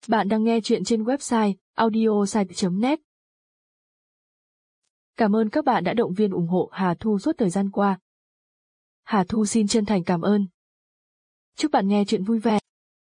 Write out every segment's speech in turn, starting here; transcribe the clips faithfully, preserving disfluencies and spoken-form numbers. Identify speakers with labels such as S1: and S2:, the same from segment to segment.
S1: Bạn đang nghe chuyện trên website audiosite chấm net. Cảm ơn các bạn đã động viên ủng hộ Hà Thu suốt thời gian qua. Hà Thu xin chân thành cảm ơn. Chúc bạn nghe chuyện vui vẻ.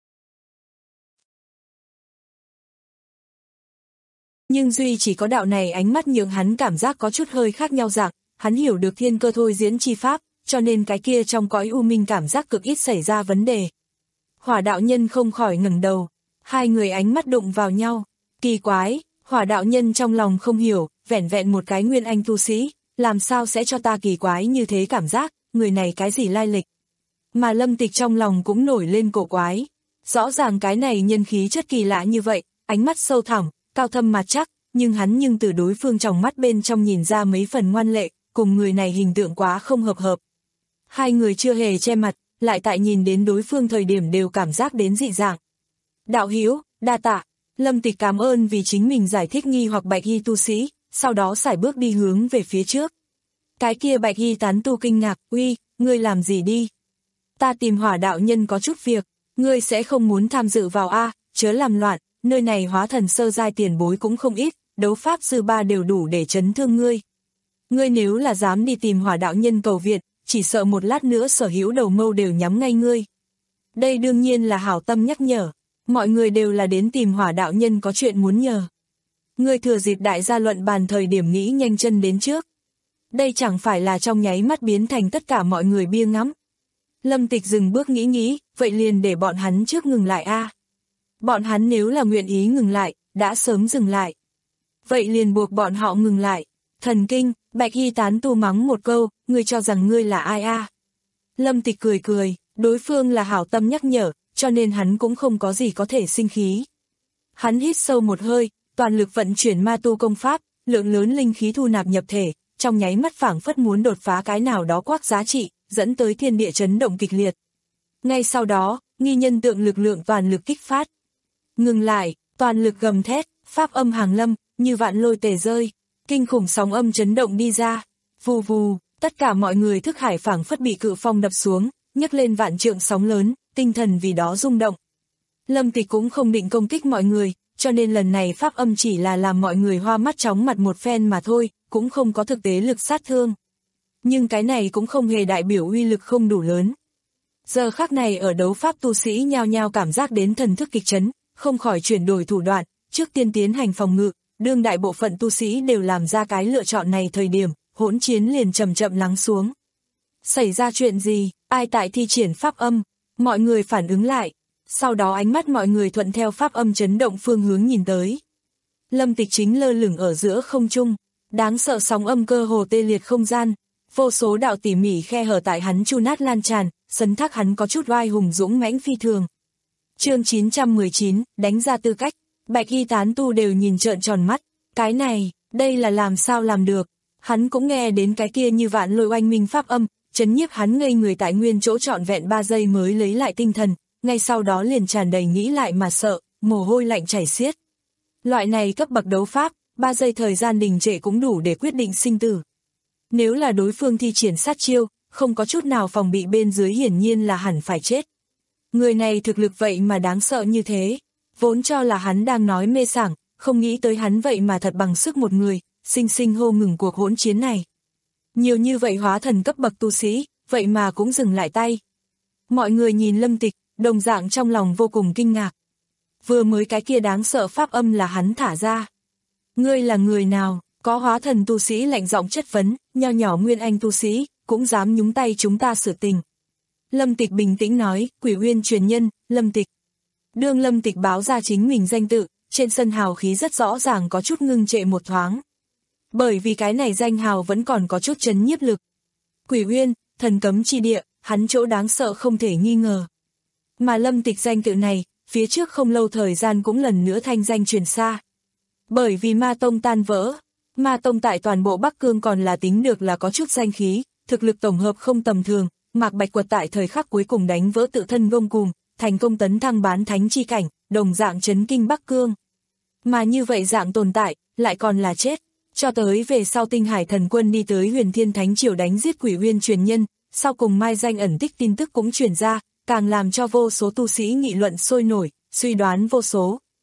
S2: Nhưng duy chỉ có đạo này ánh mắt nhường hắn cảm giác có chút hơi khác nhau dạng, hắn hiểu được thiên cơ thôi diễn chi pháp, cho nên cái kia trong cõi u minh cảm giác cực ít xảy ra vấn đề. Hỏa đạo nhân không khỏi ngẩng đầu, hai người ánh mắt đụng vào nhau, kỳ quái, hỏa đạo nhân trong lòng không hiểu, vẻn vẹn một cái nguyên anh tu sĩ, làm sao sẽ cho ta kỳ quái như thế cảm giác, người này cái gì lai lịch. Mà Lâm Tịch trong lòng cũng nổi lên cổ quái, rõ ràng cái này nhân khí chất kỳ lạ như vậy, ánh mắt sâu thẳm, cao thâm mặt chắc, nhưng hắn nhưng từ đối phương trong mắt bên trong nhìn ra mấy phần ngoan lệ, cùng người này hình tượng quá không hợp hợp. Hai người chưa hề che mặt, lại tại nhìn đến đối phương thời điểm đều cảm giác đến dị dạng. Đạo hữu, đa tạ, Lâm Tịch cảm ơn vì chính mình giải thích nghi hoặc bạch y tu sĩ, sau đó sải bước đi hướng về phía trước. Cái kia bạch y tán tu kinh ngạc, uy, ngươi làm gì đi? Ta tìm hỏa đạo nhân có chút việc, ngươi sẽ không muốn tham dự vào a, chớ làm loạn, nơi này hóa thần sơ giai tiền bối cũng không ít, đấu pháp sư ba đều đủ để chấn thương ngươi. Ngươi nếu là dám đi tìm hỏa đạo nhân cầu viện, chỉ sợ một lát nữa sở hữu đầu mâu đều nhắm ngay ngươi. Đây đương nhiên là hảo tâm nhắc nhở, mọi người đều là đến tìm hỏa đạo nhân có chuyện muốn nhờ. Ngươi thừa dịp đại gia luận bàn thời điểm nghĩ nhanh chân đến trước. Đây chẳng phải là trong nháy mắt biến thành tất cả mọi người bia ngắm. Lâm Tịch dừng bước nghĩ nghĩ, vậy liền để bọn hắn trước ngừng lại a. Bọn hắn nếu là nguyện ý ngừng lại, đã sớm dừng lại. Vậy liền buộc bọn họ ngừng lại. Thần kinh, bạch y tán tu mắng một câu, ngươi cho rằng ngươi là ai a? Lâm Tịch cười cười, đối phương là hảo tâm nhắc nhở, cho nên hắn cũng không có gì có thể sinh khí. Hắn hít sâu một hơi, toàn lực vận chuyển ma tu công pháp, lượng lớn linh khí thu nạp nhập thể, trong nháy mắt phảng phất muốn đột phá cái nào đó quắc giá trị, dẫn tới thiên địa chấn động kịch liệt. Ngay sau đó, nghi nhân tượng lực lượng toàn lực kích phát. Ngừng lại, toàn lực gầm thét, pháp âm hàng lâm, như vạn lôi tề rơi, kinh khủng sóng âm chấn động đi ra. Vù vù, tất cả mọi người thức hải phảng phất bị cự phong đập xuống, nhấc lên vạn trượng sóng lớn, tinh thần vì đó rung động. Lâm Tịch cũng không định công kích mọi người, cho nên lần này pháp âm chỉ là làm mọi người hoa mắt chóng mặt một phen mà thôi, cũng không có thực tế lực sát thương. Nhưng cái này cũng không hề đại biểu uy lực không đủ lớn. Giờ khắc này ở đấu pháp tu sĩ nhao nhao cảm giác đến thần thức kịch chấn, không khỏi chuyển đổi thủ đoạn, trước tiên tiến hành phòng ngự, đương đại bộ phận tu sĩ đều làm ra cái lựa chọn này thời điểm, hỗn chiến liền chậm chậm lắng xuống. Xảy ra chuyện gì, ai tại thi triển pháp âm, mọi người phản ứng lại, sau đó ánh mắt mọi người thuận theo pháp âm chấn động phương hướng nhìn tới. Lâm Tịch chính lơ lửng ở giữa không trung, đáng sợ sóng âm cơ hồ tê liệt không gian, vô số đạo tỉ mỉ khe hở tại hắn chu nát lan tràn, sấn thác hắn có chút oai hùng dũng mãnh phi thường. Chương chín trăm mười chín, đánh ra tư cách, bạch y tán tu đều nhìn trợn tròn mắt, cái này, đây là làm sao làm được, hắn cũng nghe đến cái kia như vạn lôi oanh minh pháp âm, chấn nhiếp hắn ngây người tại nguyên chỗ trọn vẹn ba giây mới lấy lại tinh thần, ngay sau đó liền tràn đầy nghĩ lại mà sợ, mồ hôi lạnh chảy xiết. Loại này cấp bậc đấu pháp, ba giây thời gian đình trệ cũng đủ để quyết định sinh tử. Nếu là đối phương thi triển sát chiêu, không có chút nào phòng bị bên dưới hiển nhiên là hẳn phải chết. Người này thực lực vậy mà đáng sợ như thế, vốn cho là hắn đang nói mê sảng, không nghĩ tới hắn vậy mà thật bằng sức một người, sinh sinh hô ngừng cuộc hỗn chiến này. Nhiều như vậy hóa thần cấp bậc tu sĩ, vậy mà cũng dừng lại tay. Mọi người nhìn Lâm Tịch, đồng dạng trong lòng vô cùng kinh ngạc. Vừa mới cái kia đáng sợ pháp âm là hắn thả ra. Ngươi là người nào? Có hóa thần tu sĩ lạnh giọng chất vấn, nho nhỏ nguyên anh tu sĩ, cũng dám nhúng tay chúng ta sự tình. Lâm Tịch bình tĩnh nói, Quỷ Uyên truyền nhân, Lâm Tịch. Đương Lâm Tịch báo ra chính mình danh tự, trên sân hào khí rất rõ ràng có chút ngưng trệ một thoáng. Bởi vì cái này danh hào vẫn còn có chút chấn nhiếp lực. Quỷ Uyên, thần cấm chi địa, hắn chỗ đáng sợ không thể nghi ngờ. Mà Lâm Tịch danh tự này, phía trước không lâu thời gian cũng lần nữa thanh danh truyền xa. Bởi vì Ma Tông tan vỡ, Ma Tông tại toàn bộ Bắc Cương còn là tính được là có chút danh khí, thực lực tổng hợp không tầm thường, Mạc Bạch Quật tại thời khắc cuối cùng đánh vỡ tự thân gông cùm, thành công tấn thăng bán thánh chi cảnh, đồng dạng chấn kinh Bắc Cương. Mà như vậy dạng tồn tại, lại còn là chết, cho tới về sau Tinh Hải Thần Quân đi tới Huyền Thiên Thánh Triều đánh giết Quỷ Uyên truyền nhân, sau cùng mai danh ẩn tích tin tức cũng truyền ra, càng làm cho vô số tu sĩ nghị luận sôi nổi, suy đoán vô số.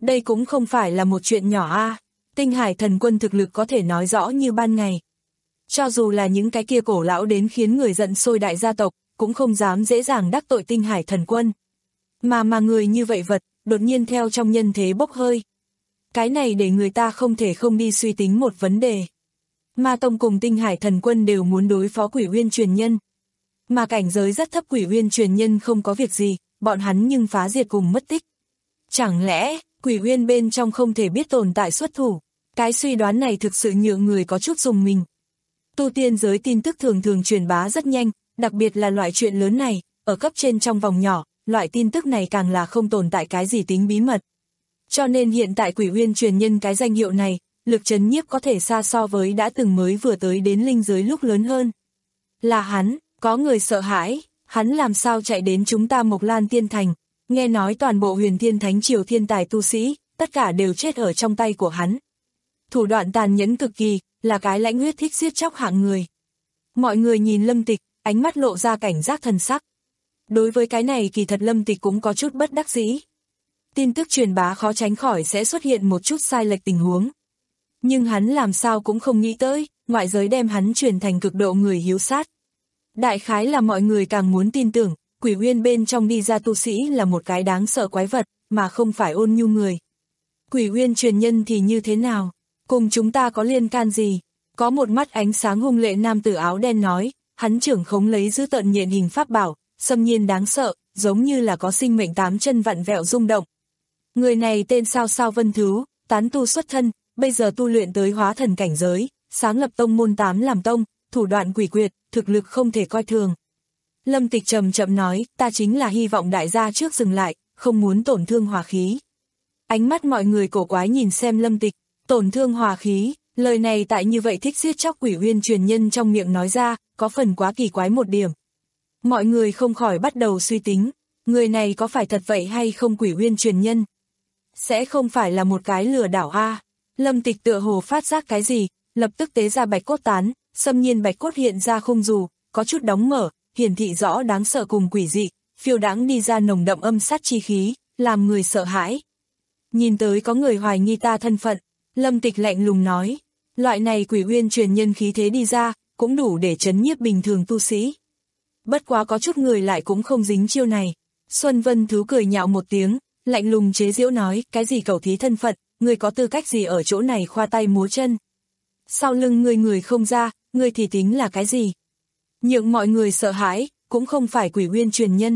S2: Đây cũng không phải là một chuyện nhỏ a. Tinh Hải Thần Quân thực lực có thể nói rõ như ban ngày. Cho dù là những cái kia cổ lão đến khiến người giận sôi đại gia tộc, cũng không dám dễ dàng đắc tội Tinh Hải Thần Quân. Mà mà người như vậy vật, đột nhiên theo trong nhân thế bốc hơi. Cái này để người ta không thể không đi suy tính một vấn đề. Ma Tông cùng Tinh Hải Thần Quân đều muốn đối phó Quỷ Uyên truyền nhân. Mà cảnh giới rất thấp Quỷ Uyên truyền nhân không có việc gì, bọn hắn nhưng phá diệt cùng mất tích. Chẳng lẽ, Quỷ Uyên bên trong không thể biết tồn tại xuất thủ? Cái suy đoán này thực sự nhượng người có chút rùng mình. Tu tiên giới tin tức thường thường truyền bá rất nhanh, đặc biệt là loại chuyện lớn này, ở cấp trên trong vòng nhỏ, loại tin tức này càng là không tồn tại cái gì tính bí mật. Cho nên hiện tại Quỷ Uyên truyền nhân cái danh hiệu này, lực chấn nhiếp có thể xa so với đã từng mới vừa tới đến linh giới lúc lớn hơn. Là hắn, có người sợ hãi, hắn làm sao chạy đến chúng ta Mộc Lan Tiên Thành, nghe nói toàn bộ Huyền Thiên Thánh Triều thiên tài tu sĩ, tất cả đều chết ở trong tay của hắn. Thủ đoạn tàn nhẫn cực kỳ, là cái lãnh huyết thích giết chóc hạng người. Mọi người nhìn Lâm Tịch, ánh mắt lộ ra cảnh giác thần sắc. Đối với cái này kỳ thật Lâm Tịch cũng có chút bất đắc dĩ. Tin tức truyền bá khó tránh khỏi sẽ xuất hiện một chút sai lệch tình huống. Nhưng hắn làm sao cũng không nghĩ tới, ngoại giới đem hắn truyền thành cực độ người hiếu sát. Đại khái là mọi người càng muốn tin tưởng, Quỷ Uyên bên trong đi ra tu sĩ là một cái đáng sợ quái vật, mà không phải ôn nhu người. Quỷ Uyên truyền nhân thì như thế nào? Cùng chúng ta có liên can gì? Có một mắt ánh sáng hung lệ nam tử áo đen nói, hắn trưởng khống lấy giữ tợn nhện hình pháp bảo, xâm nhiên đáng sợ, giống như là có sinh mệnh tám chân vặn vẹo rung động. Người này tên Sao Sao Vân Thứ, tán tu xuất thân, bây giờ tu luyện tới hóa thần cảnh giới, sáng lập tông môn tám làm tông, thủ đoạn quỷ quyệt, thực lực không thể coi thường. Lâm Tịch trầm chậm nói, ta chính là hy vọng đại gia trước dừng lại, không muốn tổn thương hòa khí. Ánh mắt mọi người cổ quái nhìn xem Lâm Tịch, tổn thương hòa khí, lời này tại như vậy thích giết chóc Quỷ Uyên truyền nhân trong miệng nói ra, có phần quá kỳ quái một điểm. Mọi người không khỏi bắt đầu suy tính, người này có phải thật vậy hay không Quỷ Uyên truyền nhân? Sẽ không phải là một cái lừa đảo a? Lâm Tịch tựa hồ phát giác cái gì, lập tức tế ra bạch cốt tán, xâm nhiên bạch cốt hiện ra khung dù, có chút đóng mở, hiển thị rõ đáng sợ cùng quỷ dị, phiêu đãng đi ra nồng đậm âm sát chi khí, làm người sợ hãi. Nhìn tới có người hoài nghi ta thân phận, Lâm Tịch lạnh lùng nói, loại này Quỷ Uyên truyền nhân khí thế đi ra, cũng đủ để trấn nhiếp bình thường tu sĩ. Bất quá có chút người lại cũng không dính chiêu này. Xuân Vân Thứ cười nhạo một tiếng, lạnh lùng chế giễu nói, cái gì cẩu thí thân phận, ngươi có tư cách gì ở chỗ này khoa tay múa chân. Sau lưng ngươi người không ra, ngươi thì tính là cái gì? Nhượng mọi người sợ hãi, cũng không phải Quỷ Uyên truyền nhân,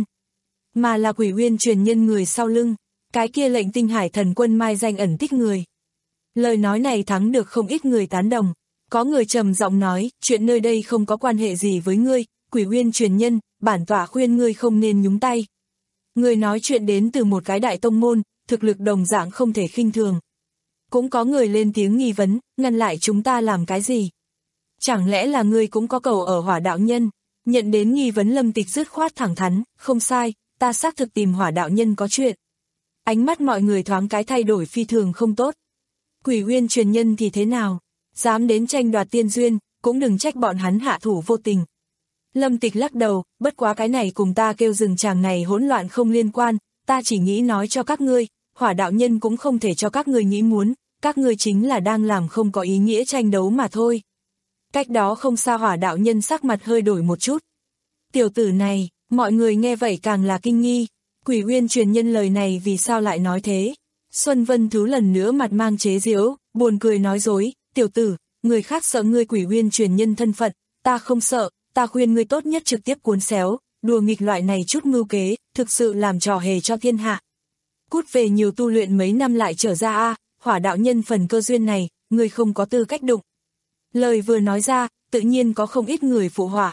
S2: mà là Quỷ Uyên truyền nhân người sau lưng, cái kia lệnh Tinh Hải Thần Quân mai danh ẩn tích người. Lời nói này thắng được không ít người tán đồng, có người trầm giọng nói, chuyện nơi đây không có quan hệ gì với ngươi, Quỷ Uyên truyền nhân, bản tọa khuyên ngươi không nên nhúng tay. Người nói chuyện đến từ một cái đại tông môn, thực lực đồng dạng không thể khinh thường. Cũng có người lên tiếng nghi vấn, ngăn lại chúng ta làm cái gì? Chẳng lẽ là ngươi cũng có cầu ở Hỏa đạo nhân? Nhận đến nghi vấn Lâm Tịch dứt khoát thẳng thắn, không sai, ta xác thực tìm Hỏa đạo nhân có chuyện. Ánh mắt mọi người thoáng cái thay đổi phi thường không tốt. Quỷ Uyên truyền nhân thì thế nào? Dám đến tranh đoạt tiên duyên, cũng đừng trách bọn hắn hạ thủ vô tình. Lâm Tịch lắc đầu, bất quá cái này cùng ta kêu rừng chàng này hỗn loạn không liên quan, ta chỉ nghĩ nói cho các ngươi, Hỏa đạo nhân cũng không thể cho các ngươi nghĩ muốn, các ngươi chính là đang làm không có ý nghĩa tranh đấu mà thôi. Cách đó không xa Hỏa đạo nhân sắc mặt hơi đổi một chút. Tiểu tử này, mọi người nghe vậy càng là kinh nghi, Quỷ Uyên truyền nhân lời này vì sao lại nói thế? Xuân Vân Thứ lần nữa mặt mang chế giễu, buồn cười nói dối, tiểu tử, người khác sợ ngươi Quỷ Uyên truyền nhân thân phận, ta không sợ, ta khuyên ngươi tốt nhất trực tiếp cuốn xéo, đùa nghịch loại này chút mưu kế, thực sự làm trò hề cho thiên hạ. Cút về nhiều tu luyện mấy năm lại trở ra a, Hỏa đạo nhân phần cơ duyên này, ngươi không có tư cách đụng. Lời vừa nói ra, tự nhiên có không ít người phụ họa.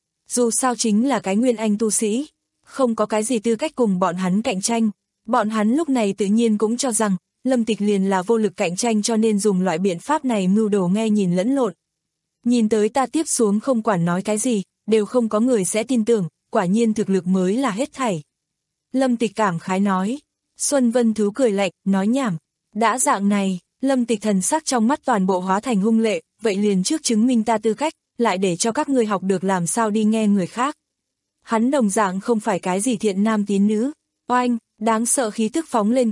S2: Dù sao chính là cái nguyên anh tu sĩ, không có cái gì tư cách cùng bọn hắn cạnh tranh. Bọn hắn lúc này tự nhiên cũng cho rằng, Lâm Tịch liền là vô lực cạnh tranh cho nên dùng loại biện pháp này mưu đồ nghe nhìn lẫn lộn. Nhìn tới ta tiếp xuống không quản nói cái gì, đều không có người sẽ tin tưởng, quả nhiên thực lực mới là hết thảy. Lâm Tịch cảm khái nói. Xuân Vân Thứ cười lạnh, nói nhảm. Đã dạng này, Lâm Tịch thần sắc trong mắt toàn bộ hóa thành hung lệ, vậy liền trước chứng minh ta tư cách, lại để cho các ngươi học được làm sao đi nghe người khác. Hắn đồng dạng không phải cái gì thiện nam tín nữ. Oanh, đáng sợ khí tức phóng lên cao,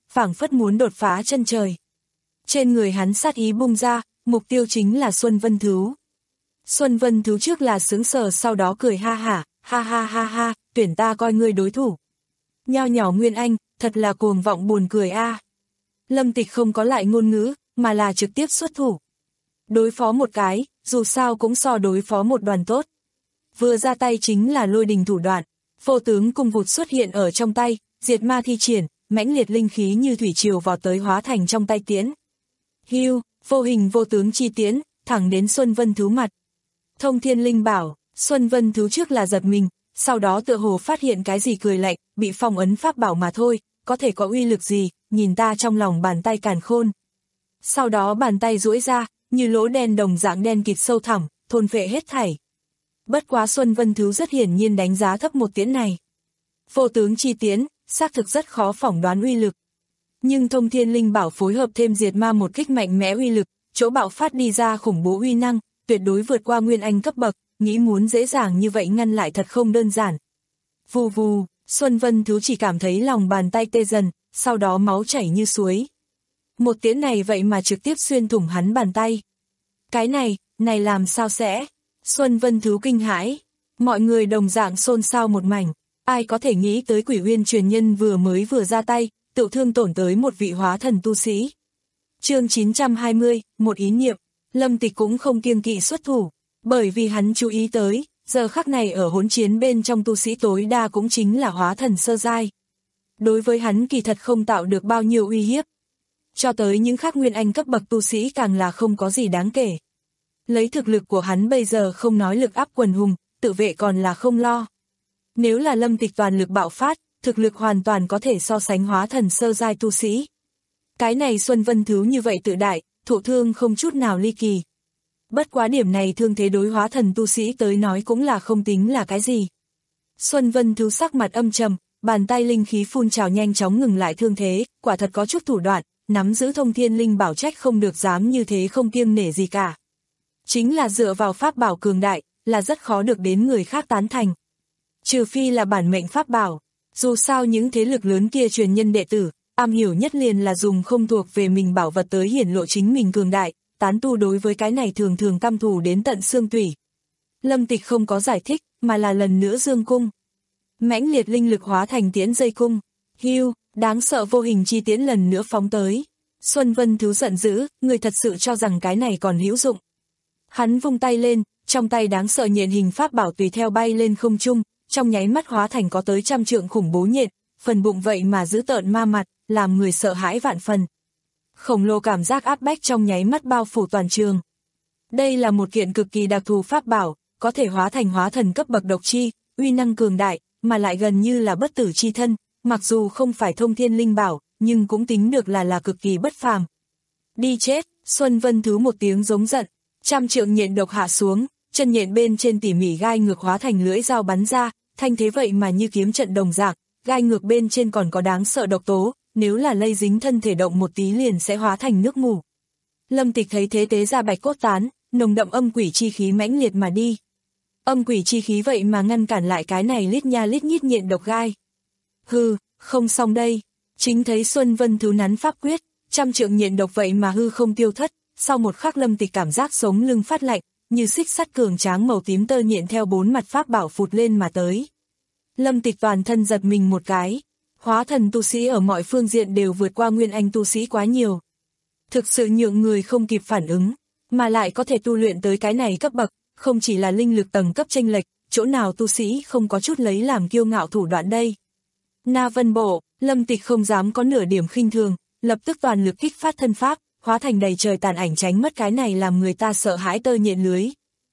S2: phảng phất muốn đột phá chân trời. Trên người hắn sát ý bung ra, mục tiêu chính là Xuân Vân Thú. Xuân Vân Thú trước là sướng sờ sau đó cười ha hả, ha ha ha ha, tuyển ta coi ngươi đối thủ. Nho nhỏ Nguyên Anh, thật là cuồng vọng buồn cười a. À. Lâm Tịch không có lại ngôn ngữ, mà là trực tiếp xuất thủ. Đối phó một cái, dù sao cũng so đối phó một đoàn tốt. Vừa ra tay chính là lôi đình thủ đoạn, vô tướng cung vụt xuất hiện ở trong tay, diệt ma thi triển, mãnh liệt linh khí như thủy triều vọt tới hóa thành trong tay tiễn. Hưu, vô hình vô tướng chi tiễn, thẳng đến Xuân Vân Thú mặt. Thông Thiên Linh bảo, Xuân Vân Thú trước là giật mình, sau đó tựa hồ phát hiện cái gì cười lạnh, bị phong ấn pháp bảo mà thôi, có thể có uy lực gì, nhìn ta trong lòng bàn tay càn khôn. Sau đó bàn tay duỗi ra, như lỗ đen đồng dạng đen kịt sâu thẳm, thôn phệ hết thảy. Bất quá Xuân Vân Thú rất hiển nhiên đánh giá thấp một tiễn này. Vô tướng chi tiễn, xác thực rất khó phỏng đoán uy lực. Nhưng Thông Thiên Linh bảo phối hợp thêm diệt ma một kích mạnh mẽ uy lực, chỗ bạo phát đi ra khủng bố uy năng, tuyệt đối vượt qua Nguyên Anh cấp bậc, nghĩ muốn dễ dàng như vậy ngăn lại thật không đơn giản. Vù vù, Xuân Vân Thú chỉ cảm thấy lòng bàn tay tê dần, sau đó máu chảy như suối. Một tiễn này vậy mà trực tiếp xuyên thủng hắn bàn tay. Cái này, này làm sao sẽ? Xuân Vân Thú kinh hãi, mọi người đồng dạng xôn xao một mảnh, ai có thể nghĩ tới Quỷ Uyên truyền nhân vừa mới vừa ra tay, tự thương tổn tới một vị hóa thần tu sĩ. Chương chín trăm hai mươi, một ý niệm, Lâm Tịch cũng không kiêng kỵ xuất thủ, bởi vì hắn chú ý tới, giờ khắc này ở hỗn chiến bên trong tu sĩ tối đa cũng chính là hóa thần sơ giai. Đối với hắn kỳ thật không tạo được bao nhiêu uy hiếp. Cho tới những khác Nguyên Anh cấp bậc tu sĩ càng là không có gì đáng kể. Lấy thực lực của hắn bây giờ không nói lực áp quần hùng, tự vệ còn là không lo. Nếu là Lâm Tịch toàn lực bạo phát, thực lực hoàn toàn có thể so sánh hóa thần sơ giai tu sĩ. Cái này Xuân Vân Thú như vậy tự đại, thụ thương không chút nào ly kỳ. Bất quá điểm này thương thế đối hóa thần tu sĩ tới nói cũng là không tính là cái gì. Xuân Vân Thú sắc mặt âm trầm, bàn tay linh khí phun trào nhanh chóng ngừng lại thương thế, quả thật có chút thủ đoạn, nắm giữ Thông Thiên Linh bảo trách không được dám như thế không kiêng nể gì cả. Chính là dựa vào pháp bảo cường đại, là rất khó được đến người khác tán thành. Trừ phi là bản mệnh pháp bảo, dù sao những thế lực lớn kia truyền nhân đệ tử, am hiểu nhất liền là dùng không thuộc về mình bảo vật tới hiển lộ chính mình cường đại, tán tu đối với cái này thường thường căm thù đến tận xương tủy. Lâm Tịch không có giải thích, mà là lần nữa dương cung. Mãnh liệt linh lực hóa thành tiễn dây cung, hưu, đáng sợ vô hình chi tiễn lần nữa phóng tới. Xuân Vân Thú giận dữ, người thật sự cho rằng cái này còn hữu dụng. Hắn vung tay lên, trong tay đáng sợ nhện hình pháp bảo tùy theo bay lên không trung, trong nháy mắt hóa thành có tới trăm trượng khủng bố nhện, phần bụng vậy mà giữ tợn ma mặt, làm người sợ hãi vạn phần. Khổng lồ cảm giác áp bách trong nháy mắt bao phủ toàn trường. Đây là một kiện cực kỳ đặc thù pháp bảo, có thể hóa thành hóa thần cấp bậc độc chi, uy năng cường đại, mà lại gần như là bất tử chi thân, mặc dù không phải Thông Thiên Linh bảo, nhưng cũng tính được là là cực kỳ bất phàm. Đi chết, Xuân Vân Thú một tiếng giống giận, trăm trượng nhện độc hạ xuống, chân nhện bên trên tỉ mỉ gai ngược hóa thành lưỡi dao bắn ra, thanh thế vậy mà như kiếm trận đồng dạng, gai ngược bên trên còn có đáng sợ độc tố, nếu là lây dính thân thể động một tí liền sẽ hóa thành nước mù. Lâm Tịch thấy thế tế ra bạch cốt tán, nồng đậm âm quỷ chi khí mãnh liệt mà đi. Âm quỷ chi khí vậy mà ngăn cản lại cái này lít nha lít nhít nhện độc gai. Hừ, không xong đây. Chính thấy Xuân Vân Thú nắn pháp quyết, trăm trượng nhện độc vậy mà hư không tiêu thất, sau một khắc Lâm Tịch cảm giác sống lưng phát lạnh, như xích sắt cường tráng màu tím tơ nhện theo bốn mặt pháp bảo phụt lên mà tới. Lâm Tịch toàn thân giật mình một cái, hóa thần tu sĩ ở mọi phương diện đều vượt qua Nguyên Anh tu sĩ quá nhiều. Thực sự nhượng người không kịp phản ứng, mà lại có thể tu luyện tới cái này cấp bậc, không chỉ là linh lực tầng cấp chênh lệch, chỗ nào tu sĩ không có chút lấy làm kiêu ngạo thủ đoạn đây. Na Vân Bộ, Lâm Tịch không dám có nửa điểm khinh thường, lập tức toàn lực kích phát thân pháp, hóa thành đầy trời tàn ảnh tránh mất cái này làm người ta sợ hãi tơ nhện lưới.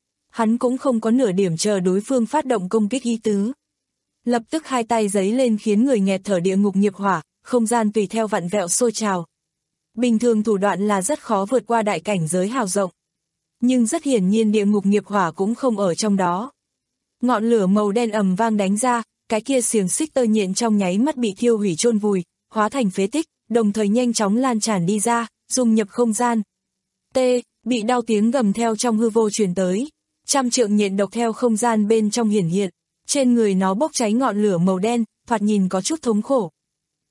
S2: Hắn cũng không có nửa điểm chờ đối phương phát động công kích ý tứ. Lập tức hai tay giấy lên khiến người nghẹt thở địa ngục nghiệp hỏa, không gian tùy theo vặn vẹo sôi trào. Bình thường thủ đoạn là rất khó vượt qua đại cảnh giới hào rộng. Nhưng rất hiển nhiên địa ngục nghiệp hỏa cũng không ở trong đó. Ngọn lửa màu đen ầm vang đánh ra, cái kia xiềng xích tơ nhện trong nháy mắt bị thiêu hủy chôn vùi, hóa thành phế tích, đồng thời nhanh chóng lan tràn đi ra, dung nhập không gian. T, bị đau tiếng gầm theo trong hư vô truyền tới, trăm trượng nhện độc theo không gian bên trong hiển hiện, trên người nó bốc cháy ngọn lửa màu đen, thoạt nhìn có chút thống khổ.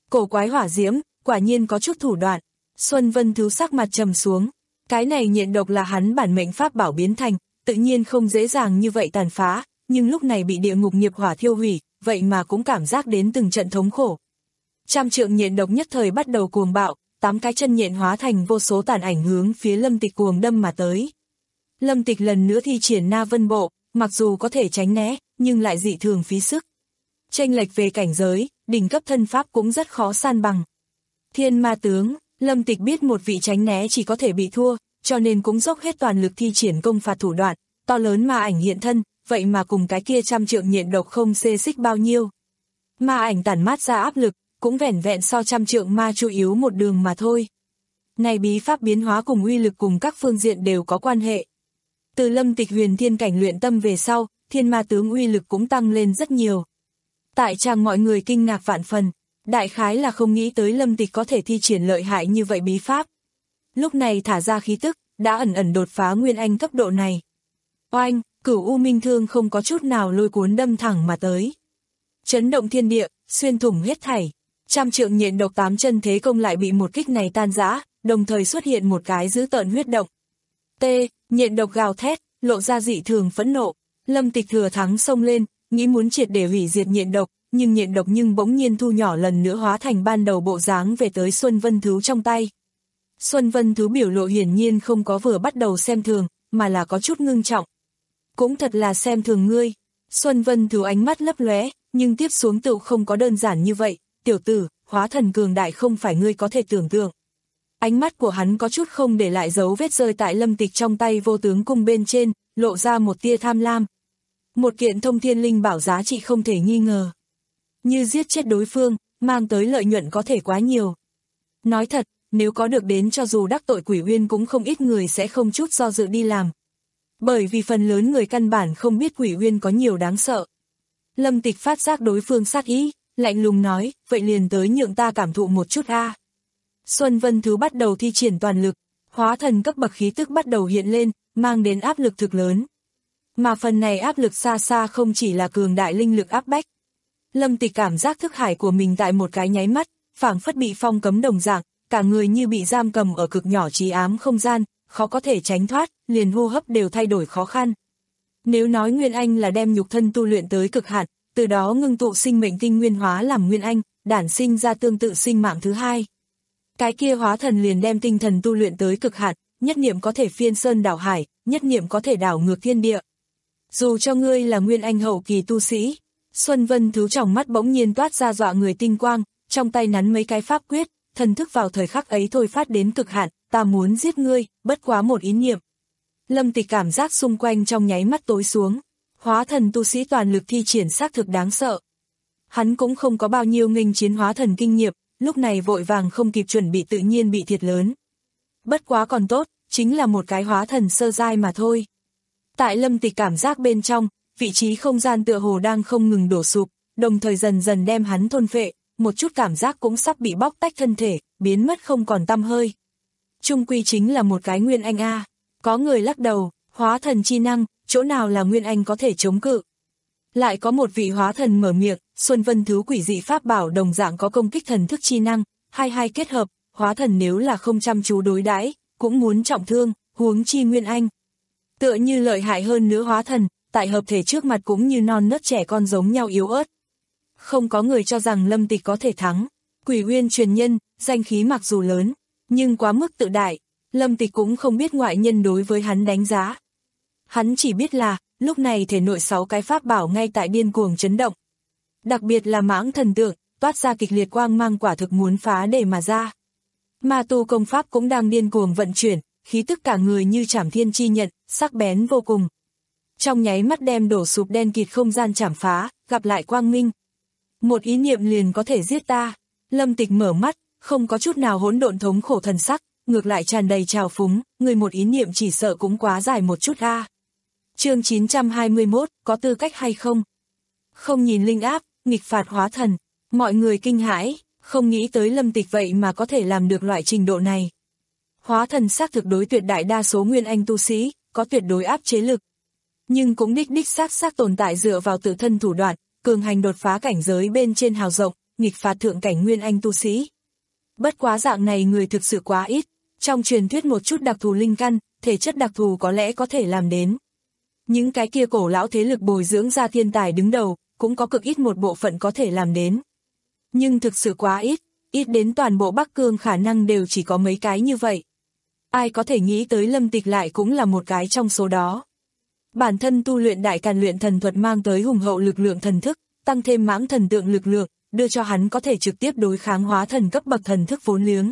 S2: Cổ quái hỏa diễm, quả nhiên có chút thủ đoạn. Xuân Vân Thứ sắc mặt trầm xuống. Cái này nhện độc là hắn bản mệnh pháp bảo biến thành, tự nhiên không dễ dàng như vậy tàn phá, nhưng lúc này bị địa ngục nghiệp hỏa thiêu hủy, vậy mà cũng cảm giác đến từng trận thống khổ. Trăm trượng nhện độc nhất thời bắt đầu cuồng bạo, tám cái chân nhện hóa thành vô số tàn ảnh hướng phía Lâm Tịch cuồng đâm mà tới. Lâm Tịch lần nữa thi triển Na Vân Bộ, mặc dù có thể tránh né, nhưng lại dị thường phí sức. Chênh lệch về cảnh giới, đỉnh cấp thân pháp cũng rất khó san bằng. Thiên Ma Tướng, Lâm Tịch biết một vị tránh né chỉ có thể bị thua, cho nên cũng dốc hết toàn lực thi triển công phạt thủ đoạn, to lớn ma ảnh hiện thân, vậy mà cùng cái kia trăm trượng nhện độc không xê xích bao nhiêu. Ma ảnh tản mát ra áp lực, cũng vẻn vẹn so trăm trượng ma chu yếu một đường mà thôi. Này bí pháp biến hóa cùng uy lực cùng các phương diện đều có quan hệ. Từ Lâm Tịch huyền thiên cảnh luyện tâm về sau, Thiên Ma Tướng uy lực cũng tăng lên rất nhiều. Tại trang mọi người kinh ngạc vạn phần, đại khái là không nghĩ tới Lâm Tịch có thể thi triển lợi hại như vậy bí pháp. Lúc này thả ra khí tức, đã ẩn ẩn đột phá Nguyên Anh cấp độ này. Oanh, Cửu U Minh Thương không có chút nào lôi cuốn đâm thẳng mà tới. Chấn động thiên địa, xuyên thủng hết thảy. Trăm trượng nhện độc tám chân thế công lại bị một kích này tan rã, đồng thời xuất hiện một cái dữ tợn huyết động. T, nhện độc gào thét, lộ ra dị thường phẫn nộ. Lâm Tịch thừa thắng xông lên, nghĩ muốn triệt để hủy diệt nhện độc, nhưng nhện độc nhưng bỗng nhiên thu nhỏ lần nữa hóa thành ban đầu bộ dáng về tới Xuân Vân Thứ trong tay. Xuân Vân Thứ biểu lộ hiển nhiên không có vừa bắt đầu xem thường, mà là có chút ngưng trọng. Cũng thật là xem thường ngươi. Xuân Vân Thứ ánh mắt lấp lóe, nhưng tiếp xuống tựu không có đơn giản như vậy. Tiểu tử, hóa thần cường đại không phải ngươi có thể tưởng tượng. Ánh mắt của hắn có chút không để lại dấu vết rơi tại Lâm Tịch trong tay vô tướng cung bên trên, lộ ra một tia tham lam. Một kiện thông thiên linh bảo giá trị không thể nghi ngờ. Như giết chết đối phương, mang tới lợi nhuận có thể quá nhiều. Nói thật, nếu có được đến cho dù đắc tội Quỷ Uyên cũng không ít người sẽ không chút do dự đi làm. Bởi vì phần lớn người căn bản không biết Quỷ Uyên có nhiều đáng sợ. Lâm Tịch phát giác đối phương sát ý, lạnh lùng nói, vậy liền tới nhượng ta cảm thụ một chút a. Xuân Vân Thứ bắt đầu thi triển toàn lực, hóa thần cấp bậc khí tức bắt đầu hiện lên, mang đến áp lực thực lớn. Mà phần này áp lực xa xa không chỉ là cường đại linh lực áp bách. Lâm Tịch cảm giác thức hải của mình tại một cái nháy mắt, phảng phất bị phong cấm đồng dạng, cả người như bị giam cầm ở cực nhỏ trí ám không gian, khó có thể tránh thoát, liền hô hấp đều thay đổi khó khăn. Nếu nói Nguyên Anh là đem nhục thân tu luyện tới cực hạn, từ đó ngưng tụ sinh mệnh tinh nguyên hóa làm Nguyên Anh, đản sinh ra tương tự sinh mạng thứ hai. Cái kia hóa thần liền đem tinh thần tu luyện tới cực hạn, nhất niệm có thể phiên sơn đảo hải, nhất niệm có thể đảo ngược thiên địa. Dù cho ngươi là Nguyên Anh hậu kỳ tu sĩ, Xuân Vân Thứ trong mắt bỗng nhiên toát ra dọa người tinh quang, trong tay nắn mấy cái pháp quyết, thần thức vào thời khắc ấy thôi phát đến cực hạn, ta muốn giết ngươi, bất quá một ý niệm. Lâm Tịch cảm giác xung quanh trong nháy mắt tối xuống, hóa thần tu sĩ toàn lực thi triển xác thực đáng sợ. Hắn cũng không có bao nhiêu nghênh chiến hóa thần kinh nghiệm, lúc này vội vàng không kịp chuẩn bị tự nhiên bị thiệt lớn. Bất quá còn tốt, chính là một cái hóa thần sơ giai mà thôi. Tại Lâm Tịch cảm giác bên trong, vị trí không gian tựa hồ đang không ngừng đổ sụp, đồng thời dần dần đem hắn thôn phệ, một chút cảm giác cũng sắp bị bóc tách thân thể, biến mất không còn tăm hơi. Trung quy chính là một cái Nguyên Anh a. Có người lắc đầu, hóa thần chi năng, chỗ nào là Nguyên Anh có thể chống cự. Lại có một vị hóa thần mở miệng, Xuân Vân Thứ quỷ dị pháp bảo đồng dạng có công kích thần thức chi năng, hai hai kết hợp, hóa thần nếu là không chăm chú đối đãi, cũng muốn trọng thương, huống chi Nguyên Anh. Tựa như lợi hại hơn nữa hóa thần, tại hợp thể trước mặt cũng như non nớt trẻ con giống nhau yếu ớt. Không có người cho rằng Lâm Tịch có thể thắng. Quỷ Uyên truyền nhân, danh khí mặc dù lớn, nhưng quá mức tự đại. Lâm Tịch cũng không biết ngoại nhân đối với hắn đánh giá. Hắn chỉ biết là, lúc này thể nội sáu cái pháp bảo ngay tại điên cuồng chấn động. Đặc biệt là mãng thần tượng, toát ra kịch liệt quang mang quả thực muốn phá để mà ra. Ma tu công pháp cũng đang điên cuồng vận chuyển, khí tức cả người như trảm thiên chi nhận, sắc bén vô cùng. Trong nháy mắt đem đổ sụp đen kịt không gian chảm phá, gặp lại quang minh. Một ý niệm liền có thể giết ta. Lâm Tịch mở mắt, không có chút nào hỗn độn thống khổ thần sắc, ngược lại tràn đầy trào phúng, người một ý niệm chỉ sợ cũng quá dài một chút a. À. Chương chín trăm hai mươi mốt, có tư cách hay không? Không nhìn linh áp, nghịch phạt hóa thần, mọi người kinh hãi, không nghĩ tới Lâm Tịch vậy mà có thể làm được loại trình độ này. Hóa thần xác thực đối tuyệt đại đa số Nguyên Anh tu sĩ, có tuyệt đối áp chế lực. Nhưng cũng đích đích xác xác tồn tại dựa vào tự thân thủ đoạn, cường hành đột phá cảnh giới bên trên hào rộng, nghịch phạt thượng cảnh nguyên anh tu sĩ. Bất quá dạng này người thực sự quá ít, trong truyền thuyết một chút đặc thù linh căn, thể chất đặc thù có lẽ có thể làm đến. Những cái kia cổ lão thế lực bồi dưỡng ra thiên tài đứng đầu, cũng có cực ít một bộ phận có thể làm đến. Nhưng thực sự quá ít, ít đến toàn bộ Bắc Cương khả năng đều chỉ có mấy cái như vậy. Ai có thể nghĩ tới Lâm Tịch lại cũng là một cái trong số đó. Bản thân tu luyện đại càn luyện thần thuật mang tới hùng hậu lực lượng thần thức, tăng thêm mãng thần tượng lực lượng, đưa cho hắn có thể trực tiếp đối kháng hóa thần cấp bậc thần thức vốn liếng.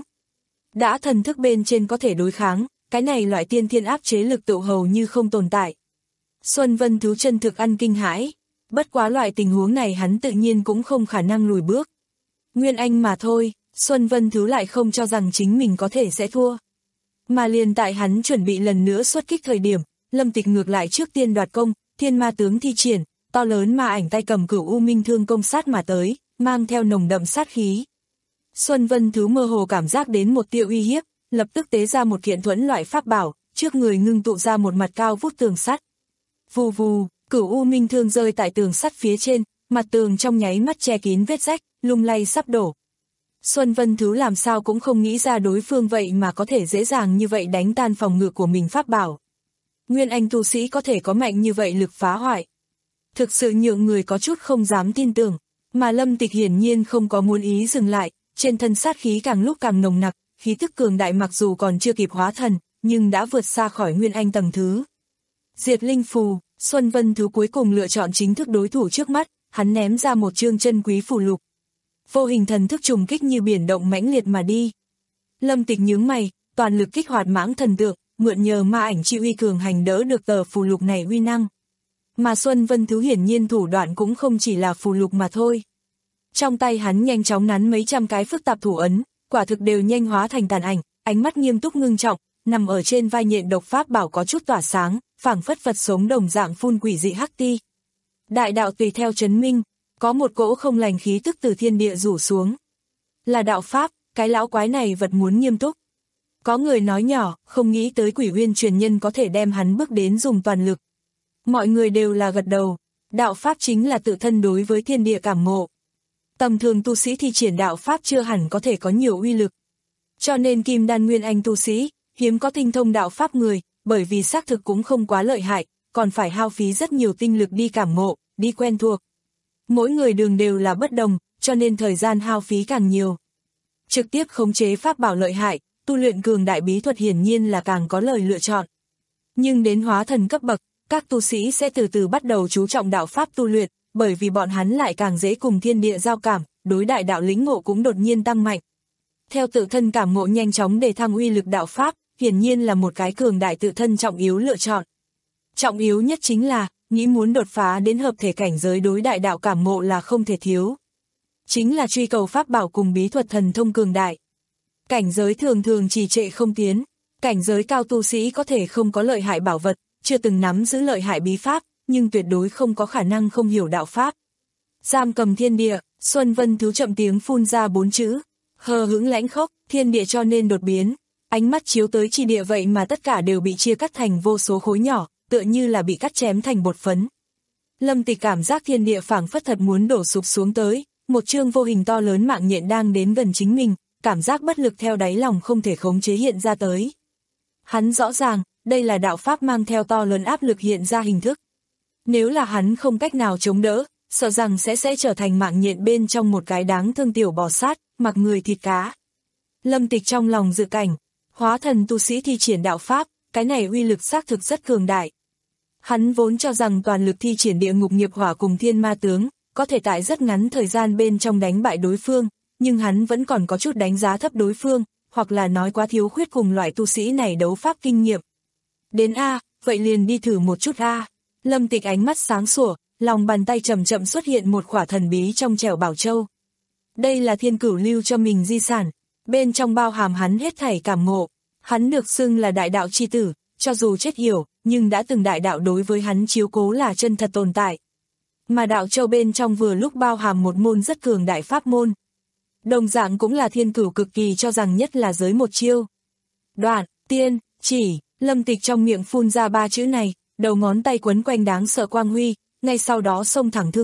S2: Đã thần thức bên trên có thể đối kháng, cái này loại tiên thiên áp chế lực tự hầu như không tồn tại. Xuân Vân Thú chân thực ăn kinh hãi, bất quá loại tình huống này hắn tự nhiên cũng không khả năng lùi bước. Nguyên Anh mà thôi, Xuân Vân Thú lại không cho rằng chính mình có thể sẽ thua. Mà liền tại hắn chuẩn bị lần nữa xuất kích thời điểm, Lâm Tịch ngược lại trước tiên đoạt công, thiên ma tướng thi triển, to lớn ma ảnh tay cầm cửu u minh thương công sát mà tới, mang theo nồng đậm sát khí. Xuân Vân Thú mơ hồ cảm giác đến một tia uy hiếp, lập tức tế ra một kiện thuẫn loại pháp bảo, trước người ngưng tụ ra một mặt cao vút tường sắt. Vù vù, cửu u minh thương rơi tại tường sắt phía trên, mặt tường trong nháy mắt che kín vết rách, lung lay sắp đổ. Xuân Vân Thú làm sao cũng không nghĩ ra đối phương vậy mà có thể dễ dàng như vậy đánh tan phòng ngự của mình pháp bảo. Nguyên Anh tu sĩ có thể có mạnh như vậy lực phá hoại. Thực sự nhượng người có chút không dám tin tưởng, mà Lâm Tịch hiển nhiên không có muốn ý dừng lại, trên thân sát khí càng lúc càng nồng nặc, khí tức cường đại mặc dù còn chưa kịp hóa thần, nhưng đã vượt xa khỏi Nguyên Anh tầng thứ. Diệt linh phù, Xuân Vân Thú cuối cùng lựa chọn chính thức đối thủ trước mắt, hắn ném ra một chương chân quý phù lục. Vô hình thần thức trùng kích như biển động mãnh liệt mà đi. Lâm Tịch nhướng mày, toàn lực kích hoạt mãng thần tượng, mượn nhờ ma ảnh chi uy cường hành đỡ được tờ phù lục này uy năng. Mà Xuân Vân Thú hiển nhiên thủ đoạn cũng không chỉ là phù lục mà thôi. Trong tay hắn nhanh chóng nắn mấy trăm cái phức tạp thủ ấn, quả thực đều nhanh hóa thành tàn ảnh, ánh mắt nghiêm túc ngưng trọng, nằm ở trên vai nhện độc pháp bảo có chút tỏa sáng, phảng phất vật sống đồng dạng phun quỷ dị hắc ti. Đại đạo tùy theo chấn minh, có một cỗ không lành khí tức từ thiên địa rủ xuống. Là đạo pháp, cái lão quái này vật muốn nghiêm túc. Có người nói nhỏ, không nghĩ tới Quỷ Uyên truyền nhân có thể đem hắn bước đến dùng toàn lực. Mọi người đều là gật đầu, đạo pháp chính là tự thân đối với thiên địa cảm ngộ. Tầm thường tu sĩ thi triển đạo pháp chưa hẳn có thể có nhiều uy lực. Cho nên Kim Đan Nguyên Anh tu sĩ, hiếm có tinh thông đạo pháp người, bởi vì xác thực cũng không quá lợi hại, còn phải hao phí rất nhiều tinh lực đi cảm ngộ, đi quen thuộc. Mỗi người đường đều là bất đồng, cho nên thời gian hao phí càng nhiều. Trực tiếp khống chế pháp bảo lợi hại, tu luyện cường đại bí thuật hiển nhiên là càng có lời lựa chọn. Nhưng đến hóa thần cấp bậc, các tu sĩ sẽ từ từ bắt đầu chú trọng đạo pháp tu luyện, bởi vì bọn hắn lại càng dễ cùng thiên địa giao cảm, đối đại đạo lĩnh ngộ cũng đột nhiên tăng mạnh. Theo tự thân cảm ngộ nhanh chóng để thăng uy lực đạo pháp, hiển nhiên là một cái cường đại tự thân trọng yếu lựa chọn. Trọng yếu nhất chính là, nghĩ muốn đột phá đến hợp thể cảnh giới đối đại đạo cảm ngộ là không thể thiếu. Chính là truy cầu pháp bảo cùng bí thuật thần thông cường đại. Cảnh giới thường thường trì trệ không tiến, cảnh giới cao tu sĩ có thể không có lợi hại bảo vật, chưa từng nắm giữ lợi hại bí pháp, nhưng tuyệt đối không có khả năng không hiểu đạo pháp. Giam cầm thiên địa, Xuân Vân Thú chậm tiếng phun ra bốn chữ, hờ hững lãnh khốc, thiên địa cho nên đột biến, ánh mắt chiếu tới chi địa vậy mà tất cả đều bị chia cắt thành vô số khối nhỏ, tựa như là bị cắt chém thành bột phấn. Lâm Tịch cảm giác thiên địa phảng phất thật muốn đổ sụp xuống tới, một chương vô hình to lớn mạng nhện đang đến gần chính mình, cảm giác bất lực theo đáy lòng không thể khống chế hiện ra tới. Hắn rõ ràng, đây là đạo pháp mang theo to lớn áp lực hiện ra hình thức. Nếu là hắn không cách nào chống đỡ, sợ rằng sẽ sẽ trở thành mạng nhện bên trong một cái đáng thương tiểu bò sát, mặc người thịt cá. Lâm Tịch trong lòng dự cảnh, hóa thần tu sĩ thi triển đạo pháp, cái này uy lực xác thực rất cường đại. Hắn vốn cho rằng toàn lực thi triển địa ngục nghiệp hỏa cùng thiên ma tướng, có thể tại rất ngắn thời gian bên trong đánh bại đối phương, nhưng hắn vẫn còn có chút đánh giá thấp đối phương, hoặc là nói quá thiếu khuyết cùng loại tu sĩ này đấu pháp kinh nghiệm. Đến A, vậy liền đi thử một chút A. Lâm Tịch ánh mắt sáng sủa, lòng bàn tay chậm chậm xuất hiện một khỏa thần bí trong trẻo bảo châu. Đây là thiên cửu lưu cho mình di sản, bên trong bao hàm hắn hết thảy cảm ngộ. Hắn được xưng là đại đạo chi tử, cho dù chết hiểu, nhưng đã từng đại đạo đối với hắn chiếu cố là chân thật tồn tại. Mà đạo châu bên trong vừa lúc bao hàm một môn rất cường đại pháp môn. Đồng dạng cũng là thiên cửu cực kỳ cho rằng nhất là giới một chiêu. Đoạn, tiên, chỉ, Lâm Tịch trong miệng phun ra ba chữ này, đầu ngón tay quấn quanh đáng sợ quang huy, ngay sau đó xông thẳng thương khung,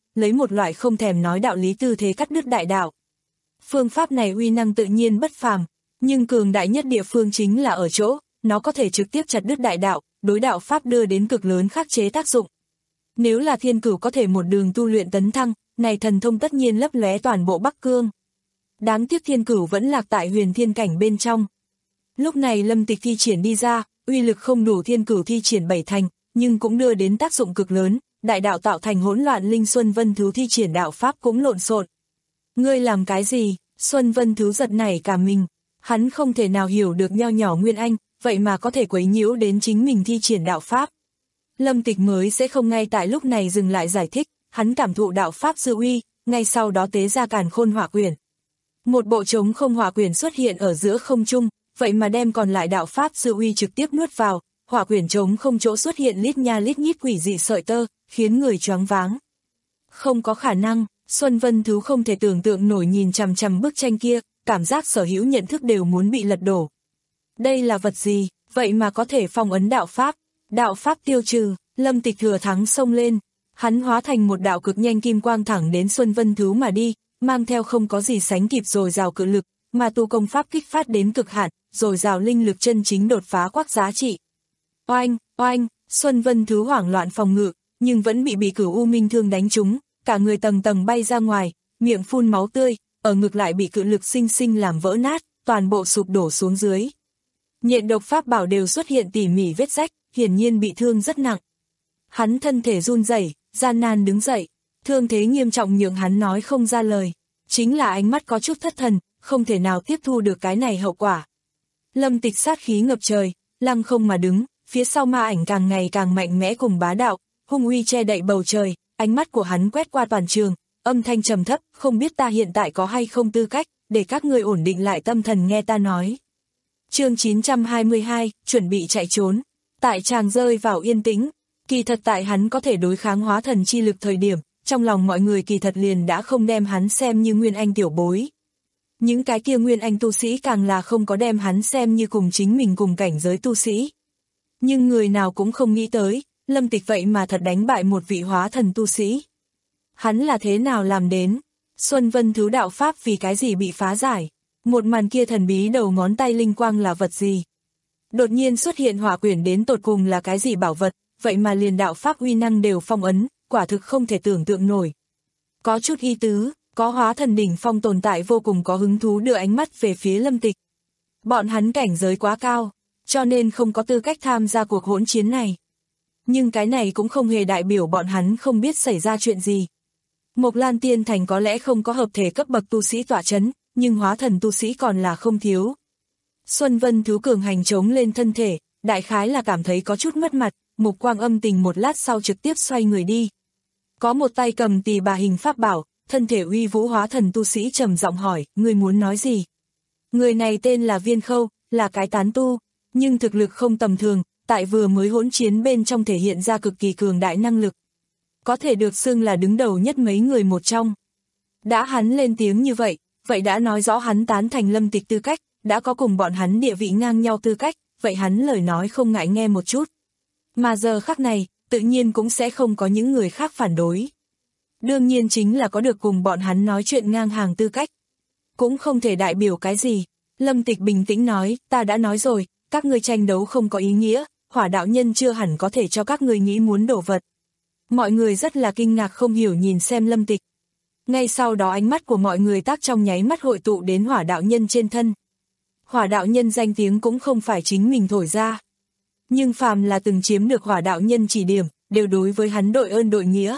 S2: lấy một loại không thèm nói đạo lý tư thế cắt đứt đại đạo. Phương pháp này uy năng tự nhiên bất phàm, nhưng cường đại nhất địa phương chính là ở chỗ, nó có thể trực tiếp chặt đứt đại đạo, đối đạo pháp đưa đến cực lớn khắc chế tác dụng. Nếu là Thiên Cửu có thể một đường tu luyện tấn thăng, này thần thông tất nhiên lấp lóe toàn bộ Bắc Cương. Đáng tiếc Thiên Cửu vẫn lạc tại huyền thiên cảnh bên trong. Lúc này Lâm Tịch thi triển đi ra, uy lực không đủ Thiên Cửu thi triển bảy thành, nhưng cũng đưa đến tác dụng cực lớn, đại đạo tạo thành hỗn loạn. Linh Xuân Vân Thứ thi triển đạo pháp cũng lộn xộn. Ngươi làm cái gì? Xuân Vân Thứ giật nảy cả mình, hắn không thể nào hiểu được nho nhỏ Nguyên Anh, vậy mà có thể quấy nhiễu đến chính mình thi triển đạo pháp. Lâm Tịch mới sẽ không ngay tại lúc này dừng lại giải thích, hắn cảm thụ đạo pháp dư uy, ngay sau đó tế ra Càn Khôn Hỏa Quyển. Một bộ trống không hỏa quyển xuất hiện ở giữa không trung, vậy mà đem còn lại đạo pháp dư uy trực tiếp nuốt vào, hỏa quyển trống không chỗ xuất hiện lít nha lít nhít quỷ dị sợi tơ, khiến người choáng váng. Không có khả năng, Xuân Vân Thứ không thể tưởng tượng nổi nhìn chằm chằm bức tranh kia, cảm giác sở hữu nhận thức đều muốn bị lật đổ. Đây là vật gì, vậy mà có thể phong ấn đạo pháp, đạo pháp tiêu trừ. Lâm Tịch thừa thắng xông lên, hắn hóa thành một đạo cực nhanh kim quang thẳng đến Xuân Vân Thứ mà đi, mang theo không có gì sánh kịp dồi dào cự lực, mà tu công pháp kích phát đến cực hạn, dồi dào linh lực chân chính đột phá quắc giá trị. Oanh, oanh, Xuân Vân Thứ hoảng loạn phòng ngự, nhưng vẫn bị bị Cửu U Minh thương đánh trúng, cả người tầng tầng bay ra ngoài, miệng phun máu tươi, ở ngực lại bị cự lực sinh sinh làm vỡ nát, toàn bộ sụp đổ xuống dưới. Nhện độc pháp bảo đều xuất hiện tỉ mỉ vết rách, hiển nhiên bị thương rất nặng. Hắn thân thể run rẩy, gian nan đứng dậy, thương thế nghiêm trọng nhượng hắn nói không ra lời, chính là ánh mắt có chút thất thần, không thể nào tiếp thu được cái này hậu quả. Lâm Tịch sát khí ngập trời, lăng không mà đứng, phía sau ma ảnh càng ngày càng mạnh mẽ cùng bá đạo, hung uy che đậy bầu trời, ánh mắt của hắn quét qua toàn trường, âm thanh trầm thấp, không biết ta hiện tại có hay không tư cách, để các người ổn định lại tâm thần nghe ta nói. Chương chín trăm hai mươi hai, chuẩn bị chạy trốn, tại chàng rơi vào yên tĩnh, kỳ thật tại hắn có thể đối kháng hóa thần chi lực thời điểm, trong lòng mọi người kỳ thật liền đã không đem hắn xem như Nguyên Anh tiểu bối. Những cái kia Nguyên Anh tu sĩ càng là không có đem hắn xem như cùng chính mình cùng cảnh giới tu sĩ. Nhưng người nào cũng không nghĩ tới, Lâm Tịch vậy mà thật đánh bại một vị hóa thần tu sĩ. Hắn là thế nào làm đến? Xuân Vân Thứ đạo pháp vì cái gì bị phá giải? Một màn kia thần bí đầu ngón tay linh quang là vật gì? Đột nhiên xuất hiện hỏa quyển đến tột cùng là cái gì bảo vật, vậy mà liền đạo pháp uy năng đều phong ấn, quả thực không thể tưởng tượng nổi. Có chút y tứ, có hóa thần đỉnh phong tồn tại vô cùng có hứng thú đưa ánh mắt về phía Lâm Tịch. Bọn hắn cảnh giới quá cao, cho nên không có tư cách tham gia cuộc hỗn chiến này. Nhưng cái này cũng không hề đại biểu bọn hắn không biết xảy ra chuyện gì. Mộc Lan Tiên Thành có lẽ không có hợp thể cấp bậc tu sĩ tọa chấn, nhưng hóa thần tu sĩ còn là không thiếu. Xuân Vân Thứ cường hành chống lên thân thể, đại khái là cảm thấy có chút mất mặt, mục quang âm tình một lát sau trực tiếp xoay người đi. Có một tay cầm tỳ bà hình pháp bảo, thân thể uy vũ hóa thần tu sĩ trầm giọng hỏi, người muốn nói gì? Người này tên là Viên Khâu, là cái tán tu, nhưng thực lực không tầm thường, tại vừa mới hỗn chiến bên trong thể hiện ra cực kỳ cường đại năng lực. Có thể được xưng là đứng đầu nhất mấy người một trong. Đã hắn lên tiếng như vậy, vậy đã nói rõ hắn tán thành Lâm Tịch tư cách, đã có cùng bọn hắn địa vị ngang nhau tư cách, vậy hắn lời nói không ngại nghe một chút. Mà giờ khắc này, tự nhiên cũng sẽ không có những người khác phản đối. Đương nhiên chính là có được cùng bọn hắn nói chuyện ngang hàng tư cách. Cũng không thể đại biểu cái gì. Lâm Tịch bình tĩnh nói, ta đã nói rồi, các ngươi tranh đấu không có ý nghĩa, Hỏa đạo nhân chưa hẳn có thể cho các ngươi nghĩ muốn đổ vật. Mọi người rất là kinh ngạc không hiểu nhìn xem Lâm Tịch. Ngay sau đó ánh mắt của mọi người tác trong nháy mắt hội tụ đến Hỏa đạo nhân trên thân. Hỏa đạo nhân danh tiếng cũng không phải chính mình thổi ra. Nhưng phàm là từng chiếm được Hỏa đạo nhân chỉ điểm, đều đối với hắn đội ơn đội nghĩa.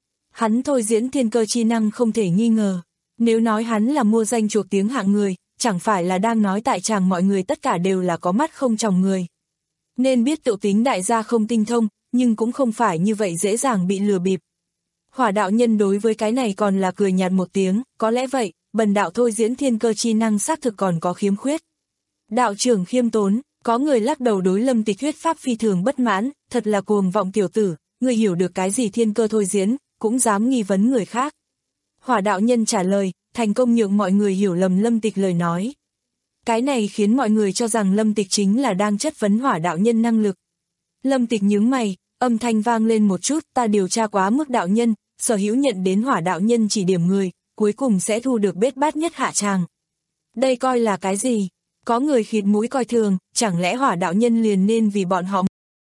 S2: Hắn thôi diễn thiên cơ chi năng không thể nghi ngờ. Nếu nói hắn là mua danh chuộc tiếng hạng người, chẳng phải là đang nói tại chàng mọi người tất cả đều là có mắt không tròng người. Nên biết tự tính đại gia không tinh thông, nhưng cũng không phải như vậy dễ dàng bị lừa bịp. Hỏa đạo nhân đối với cái này còn là cười nhạt một tiếng, có lẽ vậy, bần đạo thôi diễn thiên cơ chi năng xác thực còn có khiếm khuyết. Đạo trưởng khiêm tốn, có người lắc đầu đối Lâm Tịch thuyết pháp phi thường bất mãn, thật là cuồng vọng tiểu tử, người hiểu được cái gì thiên cơ thôi diễn, cũng dám nghi vấn người khác. Hỏa đạo nhân trả lời, thành công nhượng mọi người hiểu lầm Lâm Tịch lời nói. Cái này khiến mọi người cho rằng Lâm Tịch chính là đang chất vấn Hỏa đạo nhân năng lực. Lâm Tịch nhướng mày, âm thanh vang lên một chút, ta điều tra quá mức đạo nhân, sở hữu nhận đến hỏa đạo nhân chỉ điểm người, cuối cùng sẽ thu được bết bát nhất hạ tràng. Đây coi là cái gì? Có người khịt mũi coi thường, chẳng lẽ hỏa đạo nhân liền nên vì bọn họ.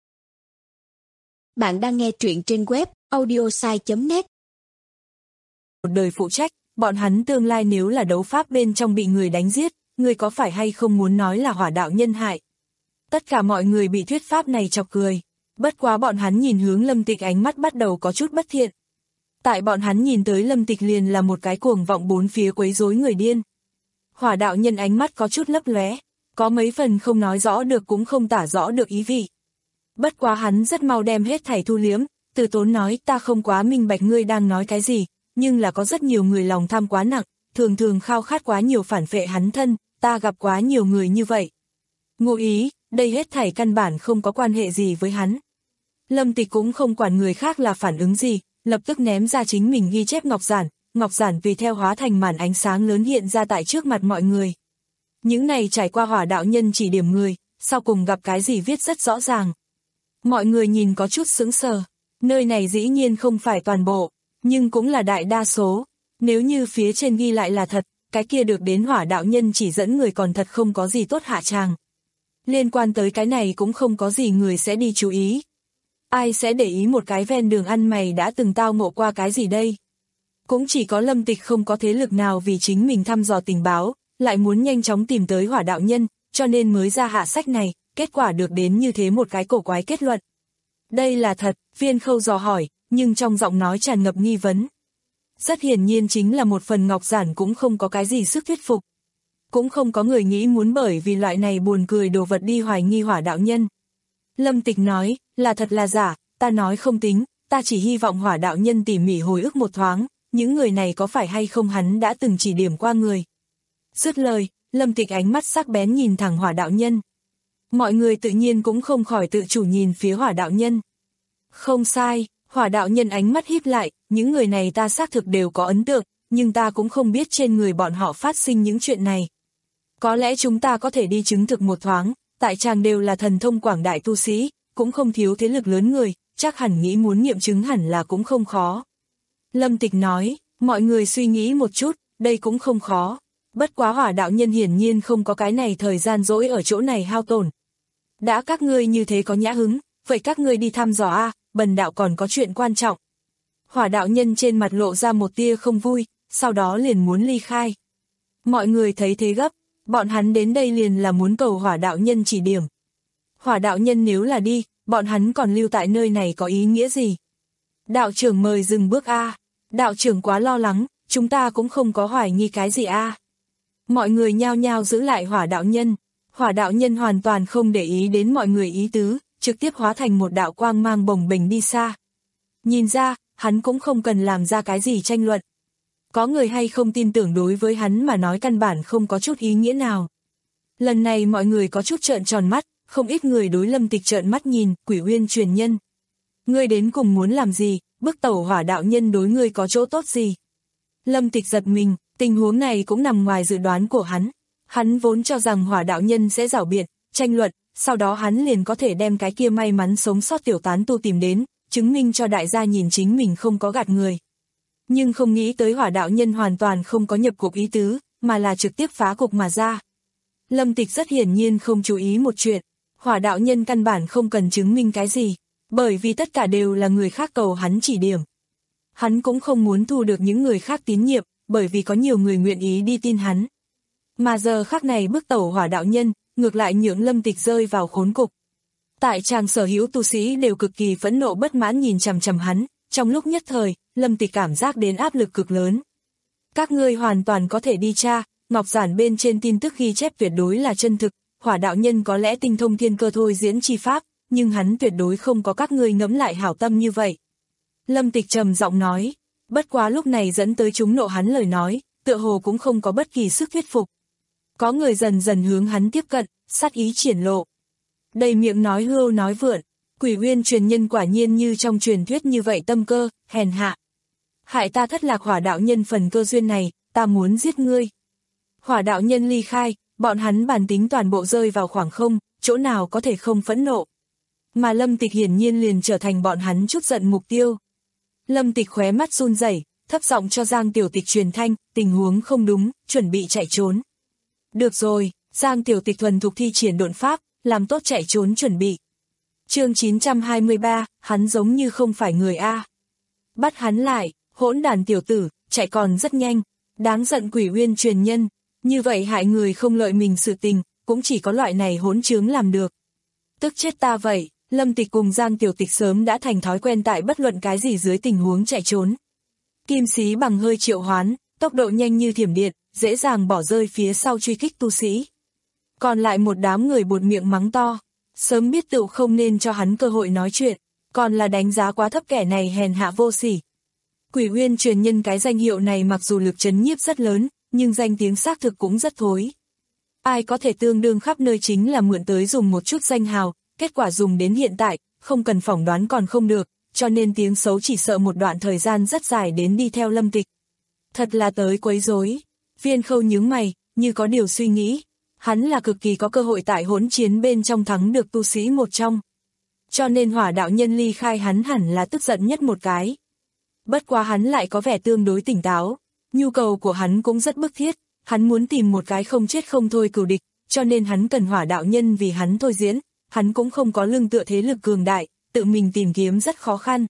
S3: Bạn đang nghe truyện trên web audiosai chấm net.
S2: Một đời phụ trách, bọn hắn tương lai nếu là đấu pháp bên trong bị người đánh giết, người có phải hay không muốn nói là hỏa đạo nhân hại? Tất cả mọi người bị thuyết pháp này chọc cười. Bất quá bọn hắn nhìn hướng Lâm Tịch ánh mắt bắt đầu có chút bất thiện. Tại bọn hắn nhìn tới Lâm Tịch liền là một cái cuồng vọng bốn phía quấy rối người điên. Hỏa đạo nhân ánh mắt có chút lấp lóe, có mấy phần không nói rõ được cũng không tả rõ được ý vị. Bất quá hắn rất mau đem hết thảy thu liếm, từ tốn nói ta không quá minh bạch ngươi đang nói cái gì, nhưng là có rất nhiều người lòng tham quá nặng, thường thường khao khát quá nhiều phản phệ hắn thân, ta gặp quá nhiều người như vậy. Ngụ ý, đây hết thảy căn bản không có quan hệ gì với hắn. Lâm Tịch cũng không quản người khác là phản ứng gì, lập tức ném ra chính mình ghi chép ngọc giản, ngọc giản tùy theo hóa thành màn ánh sáng lớn hiện ra tại trước mặt mọi người. Những này trải qua hỏa đạo nhân chỉ điểm người, sau cùng gặp cái gì viết rất rõ ràng. Mọi người nhìn có chút sững sờ, nơi này dĩ nhiên không phải toàn bộ, nhưng cũng là đại đa số. Nếu như phía trên ghi lại là thật, cái kia được đến hỏa đạo nhân chỉ dẫn người còn thật không có gì tốt hạ tràng. Liên quan tới cái này cũng không có gì người sẽ đi chú ý. Ai sẽ để ý một cái ven đường ăn mày đã từng tao ngộ qua cái gì đây? Cũng chỉ có Lâm Tịch không có thế lực nào vì chính mình thăm dò tình báo, lại muốn nhanh chóng tìm tới hỏa đạo nhân, cho nên mới ra hạ sách này, kết quả được đến như thế một cái cổ quái kết luận. Đây là thật, Viên Khâu dò hỏi, nhưng trong giọng nói tràn ngập nghi vấn. Rất hiển nhiên chính là một phần ngọc giản cũng không có cái gì sức thuyết phục. Cũng không có người nghĩ muốn bởi vì loại này buồn cười đồ vật đi hoài nghi hỏa đạo nhân. Lâm Tịch nói, là thật là giả, ta nói không tính, ta chỉ hy vọng hỏa đạo nhân tỉ mỉ hồi ức một thoáng, những người này có phải hay không hắn đã từng chỉ điểm qua người. Dứt lời, Lâm Tịch ánh mắt sắc bén nhìn thẳng hỏa đạo nhân. Mọi người tự nhiên cũng không khỏi tự chủ nhìn phía hỏa đạo nhân. Không sai, hỏa đạo nhân ánh mắt híp lại, những người này ta xác thực đều có ấn tượng, nhưng ta cũng không biết trên người bọn họ phát sinh những chuyện này. Có lẽ chúng ta có thể đi chứng thực một thoáng, tại chàng đều là thần thông quảng đại tu sĩ, cũng không thiếu thế lực lớn người, chắc hẳn nghĩ muốn nghiệm chứng hẳn là cũng không khó. Lâm Tịch nói, mọi người suy nghĩ một chút, đây cũng không khó. Bất quá hỏa đạo nhân hiển nhiên không có cái này thời gian dỗi ở chỗ này hao tổn. Đã các ngươi như thế có nhã hứng, vậy các ngươi đi thăm dò a, bần đạo còn có chuyện quan trọng. Hỏa đạo nhân trên mặt lộ ra một tia không vui, sau đó liền muốn ly khai. Mọi người thấy thế gấp, bọn hắn đến đây liền là muốn cầu hỏa đạo nhân chỉ điểm. Hỏa đạo nhân nếu là đi, bọn hắn còn lưu tại nơi này có ý nghĩa gì? Đạo trưởng mời dừng bước a. Đạo trưởng quá lo lắng, chúng ta cũng không có hoài nghi cái gì a. Mọi người nhao nhao giữ lại hỏa đạo nhân. Hỏa đạo nhân hoàn toàn không để ý đến mọi người ý tứ, trực tiếp hóa thành một đạo quang mang bồng bềnh đi xa. Nhìn ra, hắn cũng không cần làm ra cái gì tranh luận. Có người hay không tin tưởng đối với hắn mà nói căn bản không có chút ý nghĩa nào. Lần này mọi người có chút trợn tròn mắt, không ít người đối Lâm Tịch trợn mắt nhìn, Quỷ Uyên truyền nhân. Ngươi đến cùng muốn làm gì, bức tẩu hỏa đạo nhân đối ngươi có chỗ tốt gì? Lâm Tịch giật mình, tình huống này cũng nằm ngoài dự đoán của hắn. Hắn vốn cho rằng hỏa đạo nhân sẽ giảo biện, tranh luận, sau đó hắn liền có thể đem cái kia may mắn sống sót tiểu tán tu tìm đến, chứng minh cho đại gia nhìn chính mình không có gạt người. Nhưng không nghĩ tới hỏa đạo nhân hoàn toàn không có nhập cuộc ý tứ, mà là trực tiếp phá cục mà ra. Lâm Tịch rất hiển nhiên không chú ý một chuyện, hỏa đạo nhân căn bản không cần chứng minh cái gì, bởi vì tất cả đều là người khác cầu hắn chỉ điểm. Hắn cũng không muốn thu được những người khác tín nhiệm, bởi vì có nhiều người nguyện ý đi tin hắn. Mà giờ khắc này bức tẩu hỏa đạo nhân, ngược lại nhượng Lâm Tịch rơi vào khốn cục. Tại tràng sở hữu tu sĩ đều cực kỳ phẫn nộ bất mãn nhìn chằm chằm hắn, trong lúc nhất thời, Lâm Tịch cảm giác đến áp lực cực lớn. Các ngươi hoàn toàn có thể đi tra, ngọc giản bên trên tin tức ghi chép tuyệt đối là chân thực, hỏa đạo nhân có lẽ tinh thông thiên cơ thôi diễn chi pháp, nhưng hắn tuyệt đối không có các ngươi ngẫm lại hảo tâm như vậy. Lâm Tịch trầm giọng nói, bất quá lúc này dẫn tới chúng nộ hắn lời nói, tựa hồ cũng không có bất kỳ sức thuyết phục. Có người dần dần hướng hắn tiếp cận, sát ý triển lộ. Đầy miệng nói hưu nói vượn, Quỷ Uyên truyền nhân quả nhiên như trong truyền thuyết như vậy tâm cơ, hèn hạ. Hại ta thất lạc hỏa đạo nhân phần cơ duyên này, ta muốn giết ngươi. Hỏa đạo nhân ly khai, bọn hắn bản tính toàn bộ rơi vào khoảng không, chỗ nào có thể không phẫn nộ. Mà Lâm Tịch hiển nhiên liền trở thành bọn hắn chút giận mục tiêu. Lâm Tịch khóe mắt run rẩy, thấp giọng cho Giang Tiểu Tịch truyền thanh, tình huống không đúng, chuẩn bị chạy trốn. Được rồi, Giang Tiểu Tịch thuần thục thi triển độn pháp, làm tốt chạy trốn chuẩn bị. Chương chín trăm hai mươi ba, hắn giống như không phải người A. Bắt hắn lại, hỗn đàn tiểu tử, chạy còn rất nhanh, đáng giận Quỷ Uyên truyền nhân, như vậy hại người không lợi mình sự tình, cũng chỉ có loại này hỗn trướng làm được. Tức chết ta vậy, Lâm Tịch cùng Giang Tiểu Tịch sớm đã thành thói quen tại bất luận cái gì dưới tình huống chạy trốn. Kim Sĩ Bằng hơi triệu hoán, tốc độ nhanh như thiểm điện, dễ dàng bỏ rơi phía sau truy kích tu sĩ. Còn lại một đám người buột miệng mắng to, sớm biết tựu không nên cho hắn cơ hội nói chuyện, còn là đánh giá quá thấp kẻ này hèn hạ vô sỉ. Quỷ Uyên truyền nhân cái danh hiệu này mặc dù lực chấn nhiếp rất lớn, nhưng danh tiếng xác thực cũng rất thối. Ai có thể tương đương khắp nơi chính là mượn tới dùng một chút danh hào, kết quả dùng đến hiện tại, không cần phỏng đoán còn không được, cho nên tiếng xấu chỉ sợ một đoạn thời gian rất dài đến đi theo Lâm Tịch. Thật là tới quấy rối. Viên Khâu nhướng mày, như có điều suy nghĩ. Hắn là cực kỳ có cơ hội tại hỗn chiến bên trong thắng được tu sĩ một trong. Cho nên Hỏa đạo nhân ly khai hắn hẳn là tức giận nhất một cái. Bất quá hắn lại có vẻ tương đối tỉnh táo, nhu cầu của hắn cũng rất bức thiết, hắn muốn tìm một cái không chết không thôi cừu địch, cho nên hắn cần Hỏa đạo nhân vì hắn thôi diễn, hắn cũng không có lưng tựa thế lực cường đại, tự mình tìm kiếm rất khó khăn.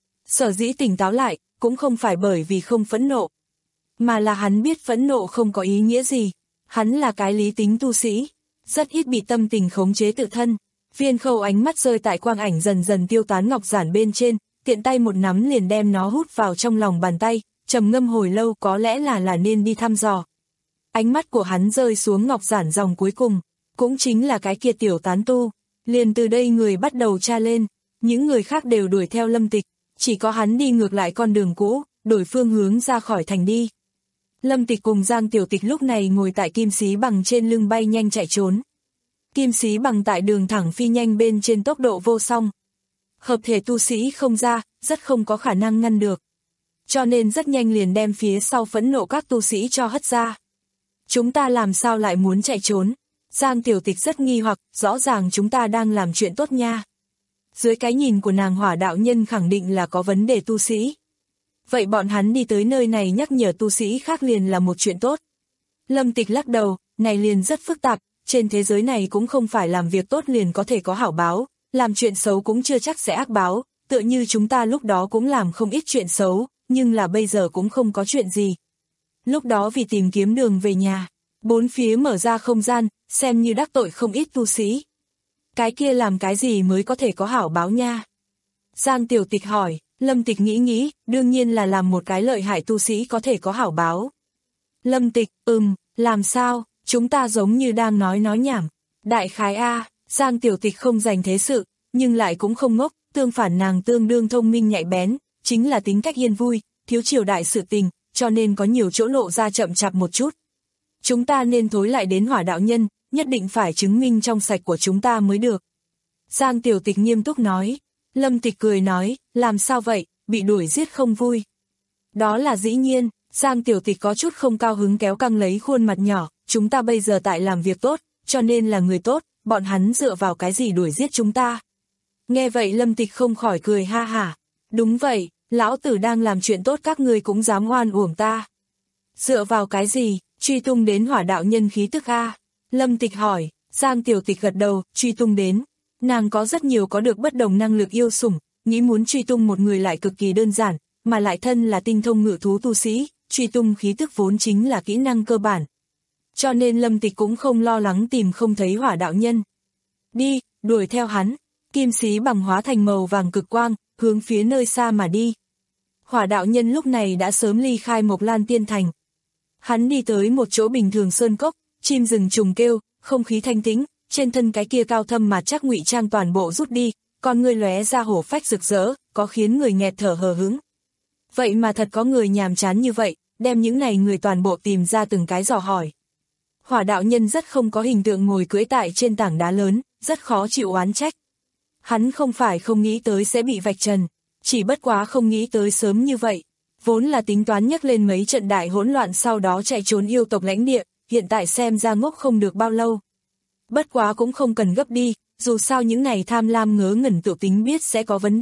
S2: Sở dĩ tỉnh táo lại, cũng không phải bởi vì không phẫn nộ, mà là hắn biết phẫn nộ không có ý nghĩa gì, hắn là cái lý tính tu sĩ, rất ít bị tâm tình khống chế tự thân. Viên Khâu ánh mắt rơi tại quang ảnh dần dần tiêu tán ngọc giản bên trên, tiện tay một nắm liền đem nó hút vào trong lòng bàn tay, trầm ngâm hồi lâu có lẽ là là nên đi thăm dò. Ánh mắt của hắn rơi xuống ngọc giản dòng cuối cùng, cũng chính là cái kia tiểu tán tu, liền từ đây người bắt đầu tra lên, những người khác đều đuổi theo Lâm Tịch, chỉ có hắn đi ngược lại con đường cũ, đổi phương hướng ra khỏi thành đi. Lâm Tịch cùng Giang Tiểu Tịch lúc này ngồi tại Kim Sĩ Bằng trên lưng bay nhanh chạy trốn. Kim Sĩ Bằng tại đường thẳng phi nhanh bên trên tốc độ vô song. Hợp thể tu sĩ không ra, rất không có khả năng ngăn được. Cho nên rất nhanh liền đem phía sau phẫn nộ các tu sĩ cho hất ra. Chúng ta làm sao lại muốn chạy trốn? Giang Tiểu Tịch rất nghi hoặc, rõ ràng chúng ta đang làm chuyện tốt nha. Dưới cái nhìn của nàng Hỏa đạo nhân khẳng định là có vấn đề tu sĩ. Vậy bọn hắn đi tới nơi này nhắc nhở tu sĩ khác liền là một chuyện tốt. Lâm Tịch lắc đầu, này liền rất phức tạp, trên thế giới này cũng không phải làm việc tốt liền có thể có hảo báo, làm chuyện xấu cũng chưa chắc sẽ ác báo, tựa như chúng ta lúc đó cũng làm không ít chuyện xấu, nhưng là bây giờ cũng không có chuyện gì. Lúc đó vì tìm kiếm đường về nhà, bốn phía mở ra không gian, xem như đắc tội không ít tu sĩ. Cái kia làm cái gì mới có thể có hảo báo nha? Giang Tiểu Tịch hỏi. Lâm Tịch nghĩ nghĩ, đương nhiên là làm một cái lợi hại tu sĩ có thể có hảo báo. Lâm Tịch, ừm, làm sao, chúng ta giống như đang nói nói nhảm. Đại khái A, Giang Tiểu Tịch không dành thế sự, nhưng lại cũng không ngốc, tương phản nàng tương đương thông minh nhạy bén, chính là tính cách yên vui, thiếu triều đại sự tình, cho nên có nhiều chỗ lộ ra chậm chạp một chút. Chúng ta nên thối lại đến Hỏa đạo nhân, nhất định phải chứng minh trong sạch của chúng ta mới được. Giang Tiểu Tịch nghiêm túc nói. Lâm Tịch cười nói, làm sao vậy, bị đuổi giết không vui. Đó là dĩ nhiên, Giang Tiểu Tịch có chút không cao hứng kéo căng lấy khuôn mặt nhỏ, chúng ta bây giờ tại làm việc tốt, cho nên là người tốt, bọn hắn dựa vào cái gì đuổi giết chúng ta. Nghe vậy Lâm Tịch không khỏi cười ha hả, đúng vậy, lão tử đang làm chuyện tốt các ngươi cũng dám oan uổng ta. Dựa vào cái gì, truy tung đến Hỏa đạo nhân khí tức A. Lâm Tịch hỏi, Giang Tiểu Tịch gật đầu, truy tung đến. Nàng có rất nhiều có được bất đồng năng lực yêu sủng, nghĩ muốn truy tung một người lại cực kỳ đơn giản, mà lại thân là tinh thông ngự thú tu sĩ, truy tung khí tức vốn chính là kỹ năng cơ bản. Cho nên Lâm Tịch cũng không lo lắng tìm không thấy Hỏa đạo nhân. Đi, đuổi theo hắn, Kim Sĩ Bằng hóa thành màu vàng cực quang, hướng phía nơi xa mà đi. Hỏa đạo nhân lúc này đã sớm ly khai Mộc Lan Tiên Thành. Hắn đi tới một chỗ bình thường sơn cốc, chim rừng trùng kêu, không khí thanh tĩnh. Trên thân cái kia cao thâm mà chắc ngụy trang toàn bộ rút đi, con người lóe ra hổ phách rực rỡ, có khiến người nghẹt thở hờ hững. Vậy mà thật có người nhàm chán như vậy, đem những này người toàn bộ tìm ra từng cái dò hỏi. Hỏa đạo nhân rất không có hình tượng ngồi cưỡi tại trên tảng đá lớn, rất khó chịu oán trách. Hắn không phải không nghĩ tới sẽ bị vạch trần, chỉ bất quá không nghĩ tới sớm như vậy. Vốn là tính toán nhắc lên mấy trận đại hỗn loạn sau đó chạy trốn yêu tộc lãnh địa, hiện tại xem ra ngốc không được bao lâu. Bất quá cũng không cần gấp đi, dù sao những này tham lam ngớ ngẩn tự tính biết sẽ có vấn đề,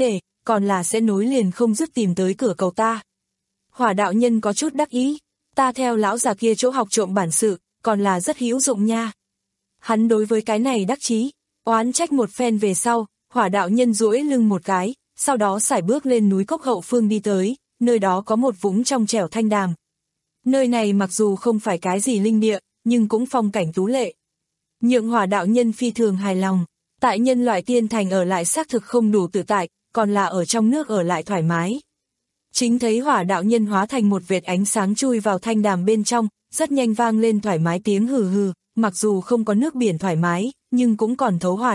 S2: còn là sẽ nối liền không dứt tìm tới cửa cầu ta. Hỏa đạo nhân có chút đắc ý, ta theo lão già kia chỗ học trộm bản sự, còn là rất hữu dụng nha. Hắn đối với cái này đắc chí, oán trách một phen về sau, hỏa đạo nhân duỗi lưng một cái, sau đó sải bước lên núi Cốc hậu phương đi tới, nơi đó có một vũng trong trẻo thanh đàm. Nơi này mặc dù không phải cái gì linh địa, nhưng cũng phong cảnh tú lệ. Nhượng hỏa đạo nhân phi thường hài lòng, tại nhân loại tiên thành ở lại xác thực không đủ tự tại, còn là ở trong nước ở lại thoải mái. Chính thấy hỏa đạo nhân hóa thành một vệt ánh sáng chui vào thanh đàm bên trong, rất nhanh vang lên thoải mái tiếng hừ hừ, mặc dù không có nước biển thoải mái, nhưng cũng còn thấu hoạt.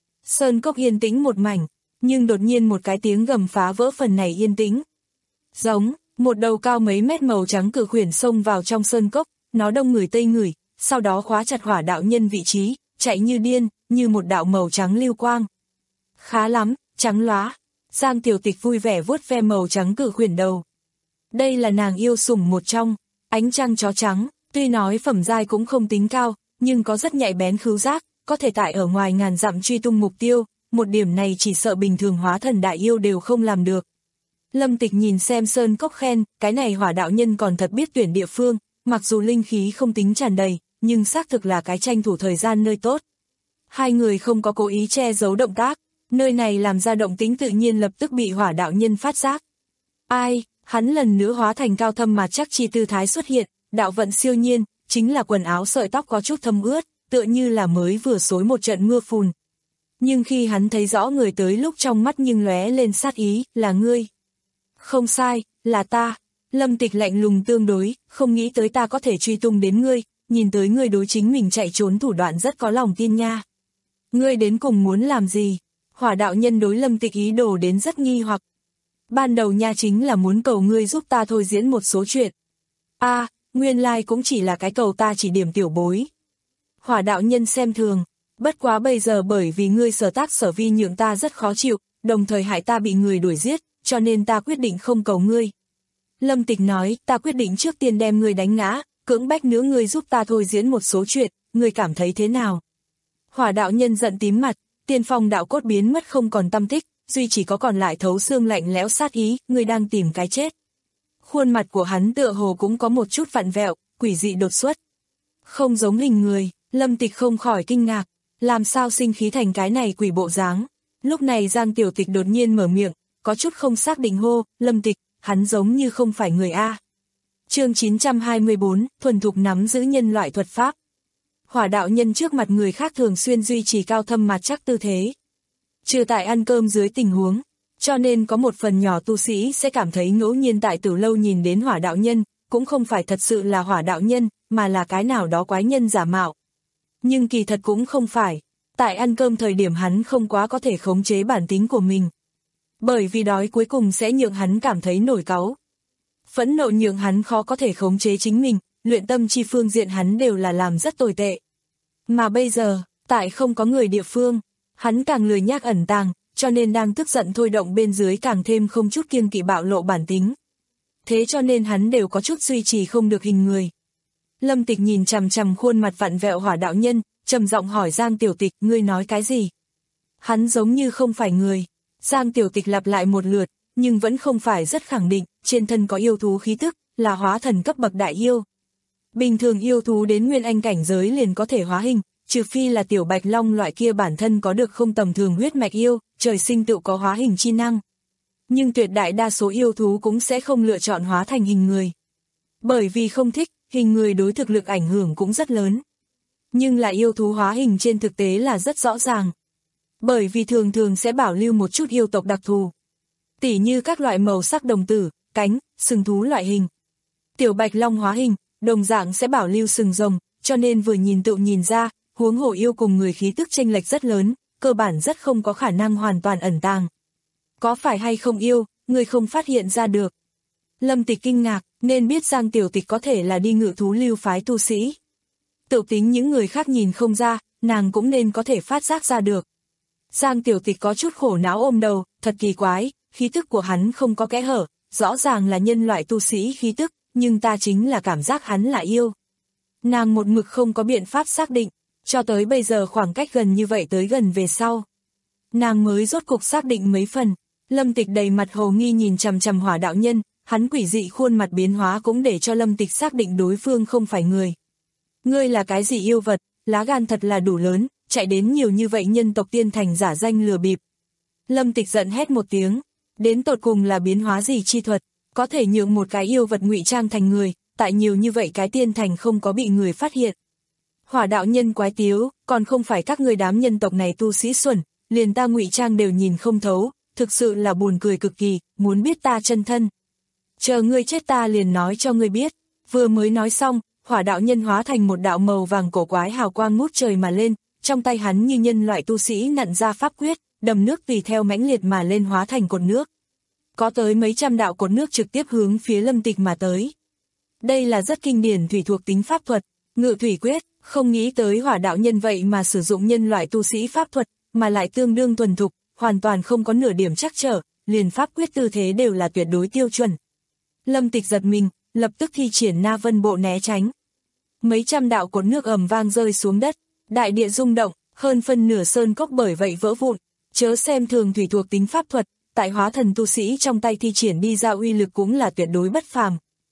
S2: Sơn cốc yên tĩnh một mảnh, nhưng đột nhiên một cái tiếng gầm phá vỡ phần này yên tĩnh. Giống, một đầu cao mấy mét màu trắng cự khuyển xông vào trong sơn cốc, nó đông người tây người, sau đó khóa chặt hỏa đạo nhân vị trí, chạy như điên, như một đạo màu trắng lưu quang. Khá lắm, trắng lóa. Giang Tiểu Tịch vui vẻ vuốt ve màu trắng cự khuyển đầu. Đây là nàng yêu sủng một trong, ánh trăng chó trắng, tuy nói phẩm giai cũng không tính cao, nhưng có rất nhạy bén khứu giác, có thể tại ở ngoài ngàn dặm truy tung mục tiêu, một điểm này chỉ sợ bình thường hóa thần đại yêu đều không làm được. Lâm Tịch nhìn xem sơn cốc khen, cái này hỏa đạo nhân còn thật biết tuyển địa phương, mặc dù linh khí không tính tràn đầy, nhưng xác thực là cái tranh thủ thời gian nơi tốt. Hai người không có cố ý che giấu động tác, nơi này làm ra động tĩnh tự nhiên lập tức bị hỏa đạo nhân phát giác. Ai, hắn lần nữa hóa thành cao thâm mà chắc chi tư thái xuất hiện, đạo vận siêu nhiên, chính là quần áo sợi tóc có chút thâm ướt, tựa như là mới vừa xối một trận mưa phùn. Nhưng khi hắn thấy rõ người tới lúc trong mắt nhưng lóe lên sát ý, là ngươi. Không sai, là ta. Lâm Tịch lạnh lùng tương đối, không nghĩ tới ta có thể truy tung đến ngươi, nhìn tới ngươi đối chính mình chạy trốn thủ đoạn rất có lòng tin nha. Ngươi đến cùng muốn làm gì? Hỏa đạo nhân đối Lâm Tịch ý đồ đến rất nghi hoặc. Ban đầu nha chính là muốn cầu ngươi giúp ta thôi diễn một số chuyện. A, à, nguyên lai cũng chỉ là cái cầu ta chỉ điểm tiểu bối. Hỏa đạo nhân xem thường, bất quá bây giờ bởi vì ngươi sở tác sở vi nhượng ta rất khó chịu, đồng thời hại ta bị người đuổi giết, cho nên ta quyết định không cầu ngươi. Lâm Tịch nói, ta quyết định trước tiên đem ngươi đánh ngã, cưỡng bách nữa ngươi giúp ta thôi diễn một số chuyện, ngươi cảm thấy thế nào? Hỏa đạo nhân giận tím mặt, tiên phong đạo cốt biến mất không còn tâm tích, duy chỉ có còn lại thấu xương lạnh lẽo sát ý, ngươi đang tìm cái chết. Khuôn mặt của hắn tựa hồ cũng có một chút vặn vẹo, quỷ dị đột xuất. Không giống hình người, Lâm Tịch không khỏi kinh ngạc, làm sao sinh khí thành cái này quỷ bộ dáng. Lúc này Giang Tiểu Tịch đột nhiên mở miệng, có chút không xác định hô, Lâm Tịch, hắn giống như không phải người A. Chương chín trăm hai mươi bốn, thuần thục nắm giữ nhân loại thuật pháp. Hỏa đạo nhân trước mặt người khác thường xuyên duy trì cao thâm mặt chắc tư thế. Trừ tại ăn cơm dưới tình huống, cho nên có một phần nhỏ tu sĩ sẽ cảm thấy ngẫu nhiên tại Tử Lâu nhìn đến hỏa đạo nhân, cũng không phải thật sự là hỏa đạo nhân, mà là cái nào đó quái nhân giả mạo. Nhưng kỳ thật cũng không phải, tại ăn cơm thời điểm hắn không quá có thể khống chế bản tính của mình. Bởi vì đói cuối cùng sẽ nhượng hắn cảm thấy nổi cáu. Phẫn nộ nhượng hắn khó có thể khống chế chính mình, luyện tâm chi phương diện hắn đều là làm rất tồi tệ. Mà bây giờ, tại không có người địa phương, hắn càng lười nhác ẩn tàng, cho nên đang tức giận thôi động bên dưới càng thêm không chút kiêng kỵ bạo lộ bản tính. Thế cho nên hắn đều có chút duy trì không được hình người. Lâm Tịch nhìn chằm chằm khuôn mặt vặn vẹo hỏa đạo nhân, trầm giọng hỏi Giang Tiểu Tịch, ngươi nói cái gì? Hắn giống như không phải người. Giang Tiểu Tịch lặp lại một lượt, nhưng vẫn không phải rất khẳng định, trên thân có yêu thú khí tức, là hóa thần cấp bậc đại yêu. Bình thường yêu thú đến nguyên anh cảnh giới liền có thể hóa hình, trừ phi là tiểu bạch long loại kia bản thân có được không tầm thường huyết mạch yêu, trời sinh tự có hóa hình chi năng. Nhưng tuyệt đại đa số yêu thú cũng sẽ không lựa chọn hóa thành hình người. Bởi vì không thích, hình người đối thực lực ảnh hưởng cũng rất lớn. Nhưng là yêu thú hóa hình trên thực tế là rất rõ ràng. Bởi vì thường thường sẽ bảo lưu một chút yêu tộc đặc thù. Tỉ như các loại màu sắc đồng tử, cánh, sừng thú loại hình. Tiểu bạch long hóa hình, đồng dạng sẽ bảo lưu sừng rồng, cho nên vừa nhìn tự nhìn ra, huống hồ yêu cùng người khí tức chênh lệch rất lớn, cơ bản rất không có khả năng hoàn toàn ẩn tàng. Có phải hay không yêu, người không phát hiện ra được. Lâm Tịch kinh ngạc, nên biết Giang Tiểu Tịch có thể là đi ngự thú lưu phái tu sĩ. Tự tính những người khác nhìn không ra, nàng cũng nên có thể phát giác ra được. Giang Tiểu Tịch có chút khổ não ôm đầu, thật kỳ quái, khí tức của hắn không có kẽ hở, rõ ràng là nhân loại tu sĩ khí tức, nhưng ta chính là cảm giác hắn là yêu. Nàng một mực không có biện pháp xác định, cho tới bây giờ khoảng cách gần như vậy tới gần về sau. Nàng mới rốt cục xác định mấy phần, Lâm Tịch đầy mặt hồ nghi nhìn chằm chằm Hỏa đạo nhân, hắn quỷ dị khuôn mặt biến hóa cũng để cho Lâm Tịch xác định đối phương không phải người. Ngươi là cái gì yêu vật, lá gan thật là đủ lớn, chạy đến nhiều như vậy nhân tộc tiên thành giả danh lừa bịp. Lâm Tịch giận hét một tiếng, đến tột cùng là biến hóa gì chi thuật, có thể nhượng một cái yêu vật ngụy trang thành người, tại nhiều như vậy cái tiên thành không có bị người phát hiện. Hỏa đạo nhân quái tiếu, còn không phải các người đám nhân tộc này tu sĩ xuẩn, liền ta ngụy trang đều nhìn không thấu, thực sự là buồn cười cực kỳ, muốn biết ta chân thân. Chờ ngươi chết ta liền nói cho ngươi biết. Vừa mới nói xong, Hỏa đạo nhân hóa thành một đạo màu vàng cổ quái hào quang ngút trời mà lên, trong tay hắn như nhân loại tu sĩ nặn ra pháp quyết, đầm nước tùy theo mãnh liệt mà lên hóa thành cột nước. Có tới mấy trăm đạo cột nước trực tiếp hướng phía Lâm Tịch mà tới. Đây là rất kinh điển thủy thuộc tính pháp thuật, Ngự thủy quyết, không nghĩ tới Hỏa đạo nhân vậy mà sử dụng nhân loại tu sĩ pháp thuật, mà lại tương đương thuần thục, hoàn toàn không có nửa điểm trắc trở, liền pháp quyết tư thế đều là tuyệt đối tiêu chuẩn. Lâm Tịch giật mình, lập tức thi triển Na Vân Bộ né tránh. Mấy trăm đạo cột nước ầm vang rơi xuống đất, đại địa rung động, hơn phân nửa sơn cốc bởi vậy vỡ vụn, chớ xem thường thủy thuộc tính pháp thuật, tại hóa thần tu sĩ trong tay thi triển đi ra uy lực cũng là tuyệt đối bất phàm.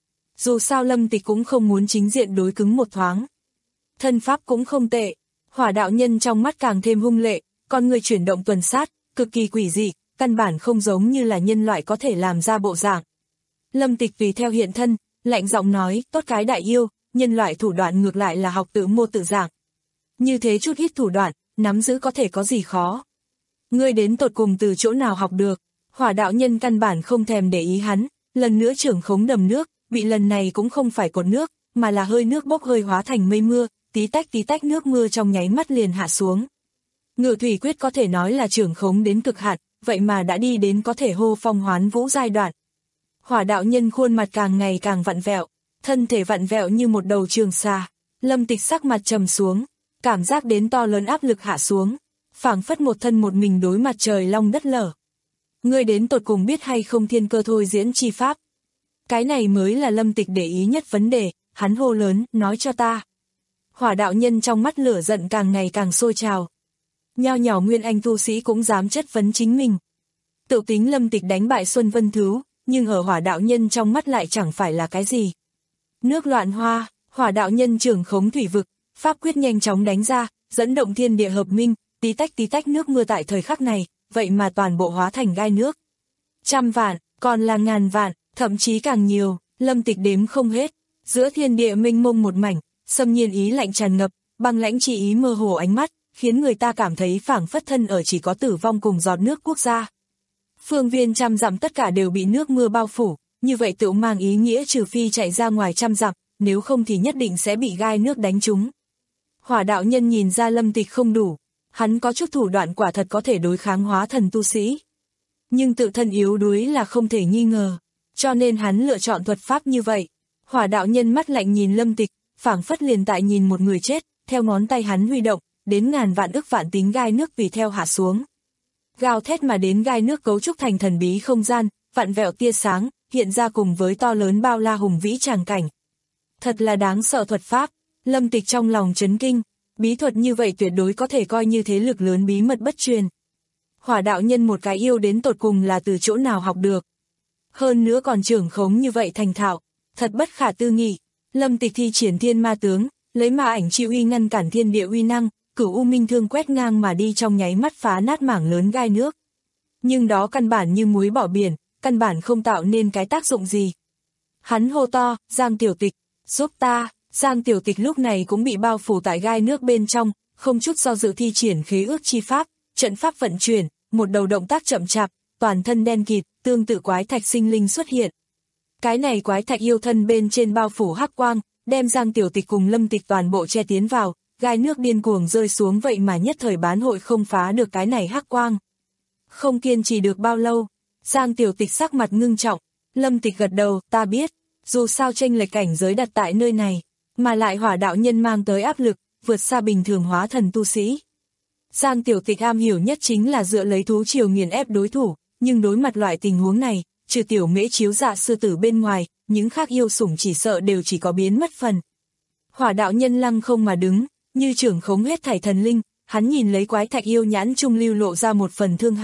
S2: Dù sao Lâm Tịch cũng không muốn chính diện đối cứng một thoáng. Thân pháp cũng không tệ, Hỏa đạo nhân trong mắt càng thêm hung lệ, con người chuyển động tuần sát, cực kỳ quỷ dị, căn bản không giống như là nhân loại có thể làm ra bộ dạng. Lâm Tịch tùy theo hiện thân, lạnh giọng nói, tốt cái đại yêu, nhân loại thủ đoạn ngược lại là học tự mô tự dạng. Như thế chút ít thủ đoạn, nắm giữ có thể có gì khó. Ngươi đến tột cùng từ chỗ nào học được, Hỏa đạo nhân căn bản không thèm để ý hắn, lần nữa trưởng khống đầm nước, bị lần này cũng không phải cột nước, mà là hơi nước bốc hơi hóa thành mây mưa, tí tách tí tách nước mưa trong nháy mắt liền hạ xuống. Ngự thủy quyết có thể nói là trưởng khống đến cực hạn, vậy mà đã đi đến có thể hô phong hoán vũ giai đoạn. Hỏa đạo nhân khuôn mặt càng ngày càng vặn vẹo, thân thể vặn vẹo như một đầu trường xà. Lâm Tịch sắc mặt trầm xuống, cảm giác đến to lớn áp lực hạ xuống, phảng phất một thân một mình đối mặt trời long đất lở. Ngươi đến tột cùng biết hay không thiên cơ thôi diễn chi pháp? Cái này mới là Lâm Tịch để ý nhất vấn đề, hắn hô lớn, nói cho ta. Hỏa đạo nhân trong mắt lửa giận càng ngày càng sôi trào. Nhao nhao nguyên anh tu sĩ cũng dám chất vấn chính mình. Tự tính Lâm Tịch đánh bại Xuân Vân Thứu, nhưng ở Hỏa đạo nhân trong mắt lại chẳng phải là cái gì. Nước loạn hoa, Hỏa đạo nhân trưởng khống thủy vực, pháp quyết nhanh chóng đánh ra, dẫn động thiên địa hợp minh, tí tách tí tách nước mưa tại thời khắc này, vậy mà toàn bộ hóa thành gai nước. Trăm vạn, còn là ngàn vạn, thậm chí càng nhiều, Lâm Tịch đếm không hết. Giữa thiên địa mênh mông một mảnh, xâm nhiên ý lạnh tràn ngập, băng lãnh chi ý mơ hồ ánh mắt, khiến người ta cảm thấy phảng phất thân ở chỉ có tử vong cùng giọt nước quốc gia. Phương viên trăm dặm tất cả đều bị nước mưa bao phủ, như vậy tự mang ý nghĩa trừ phi chạy ra ngoài trăm dặm, nếu không thì nhất định sẽ bị gai nước đánh trúng. Hỏa đạo nhân nhìn ra Lâm Tịch không đủ, hắn có chút thủ đoạn quả thật có thể đối kháng hóa thần tu sĩ. Nhưng tự thân yếu đuối là không thể nghi ngờ, cho nên hắn lựa chọn thuật pháp như vậy. Hỏa đạo nhân mắt lạnh nhìn Lâm Tịch, phảng phất liền tại nhìn một người chết, theo ngón tay hắn huy động, đến ngàn vạn ức vạn tính gai nước tùy theo hạ xuống. Gào thét mà đến gai nước cấu trúc thành thần bí không gian, vặn vẹo tia sáng, hiện ra cùng với to lớn bao la hùng vĩ tràng cảnh. Thật là đáng sợ thuật pháp, Lâm Tịch trong lòng chấn kinh, bí thuật như vậy tuyệt đối có thể coi như thế lực lớn bí mật bất truyền. Hỏa đạo nhân một cái yêu đến tột cùng là từ chỗ nào học được. Hơn nữa còn trưởng khống như vậy thành thạo, thật bất khả tư nghị. Lâm Tịch thi triển thiên ma tướng, lấy ma ảnh chi uy ngăn cản thiên địa uy năng, cửu u minh thương quét ngang mà đi trong nháy mắt phá nát mảng lớn gai nước. Nhưng đó căn bản như muối bỏ biển, căn bản không tạo nên cái tác dụng gì. Hắn hô to, Giang Tiểu Tịch, giúp ta. Giang Tiểu Tịch lúc này cũng bị bao phủ tại gai nước bên trong, không chút do dự thi triển khế ước chi pháp, trận pháp vận chuyển, một đầu động tác chậm chạp, toàn thân đen kịt, tương tự quái thạch sinh linh xuất hiện. Cái này quái thạch yêu thân bên trên bao phủ hắc quang, đem Giang Tiểu Tịch cùng Lâm Tịch toàn bộ che tiến vào, gai nước điên cuồng rơi xuống vậy mà nhất thời bán hội không phá được cái này hắc quang. Không kiên trì được bao lâu, Giang Tiểu Tịch sắc mặt ngưng trọng, Lâm Tịch gật đầu, ta biết, dù sao chênh lệch cảnh giới đặt tại nơi này, mà lại Hỏa đạo nhân mang tới áp lực, vượt xa bình thường hóa thần tu sĩ. Giang Tiểu Tịch am hiểu nhất chính là dựa lấy thú triều nghiền ép đối thủ, nhưng đối mặt loại tình huống này, trừ tiểu mễ chiếu dạ sư tử bên ngoài, những khác yêu sủng chỉ sợ đều chỉ có biến mất phần. Hỏa đạo nhân lăng không mà đứng, như trưởng khống hết thảy thần linh, hắn nhìn lấy quái thạch yêu nhãn trung lưu lộ ra một phần thương hại,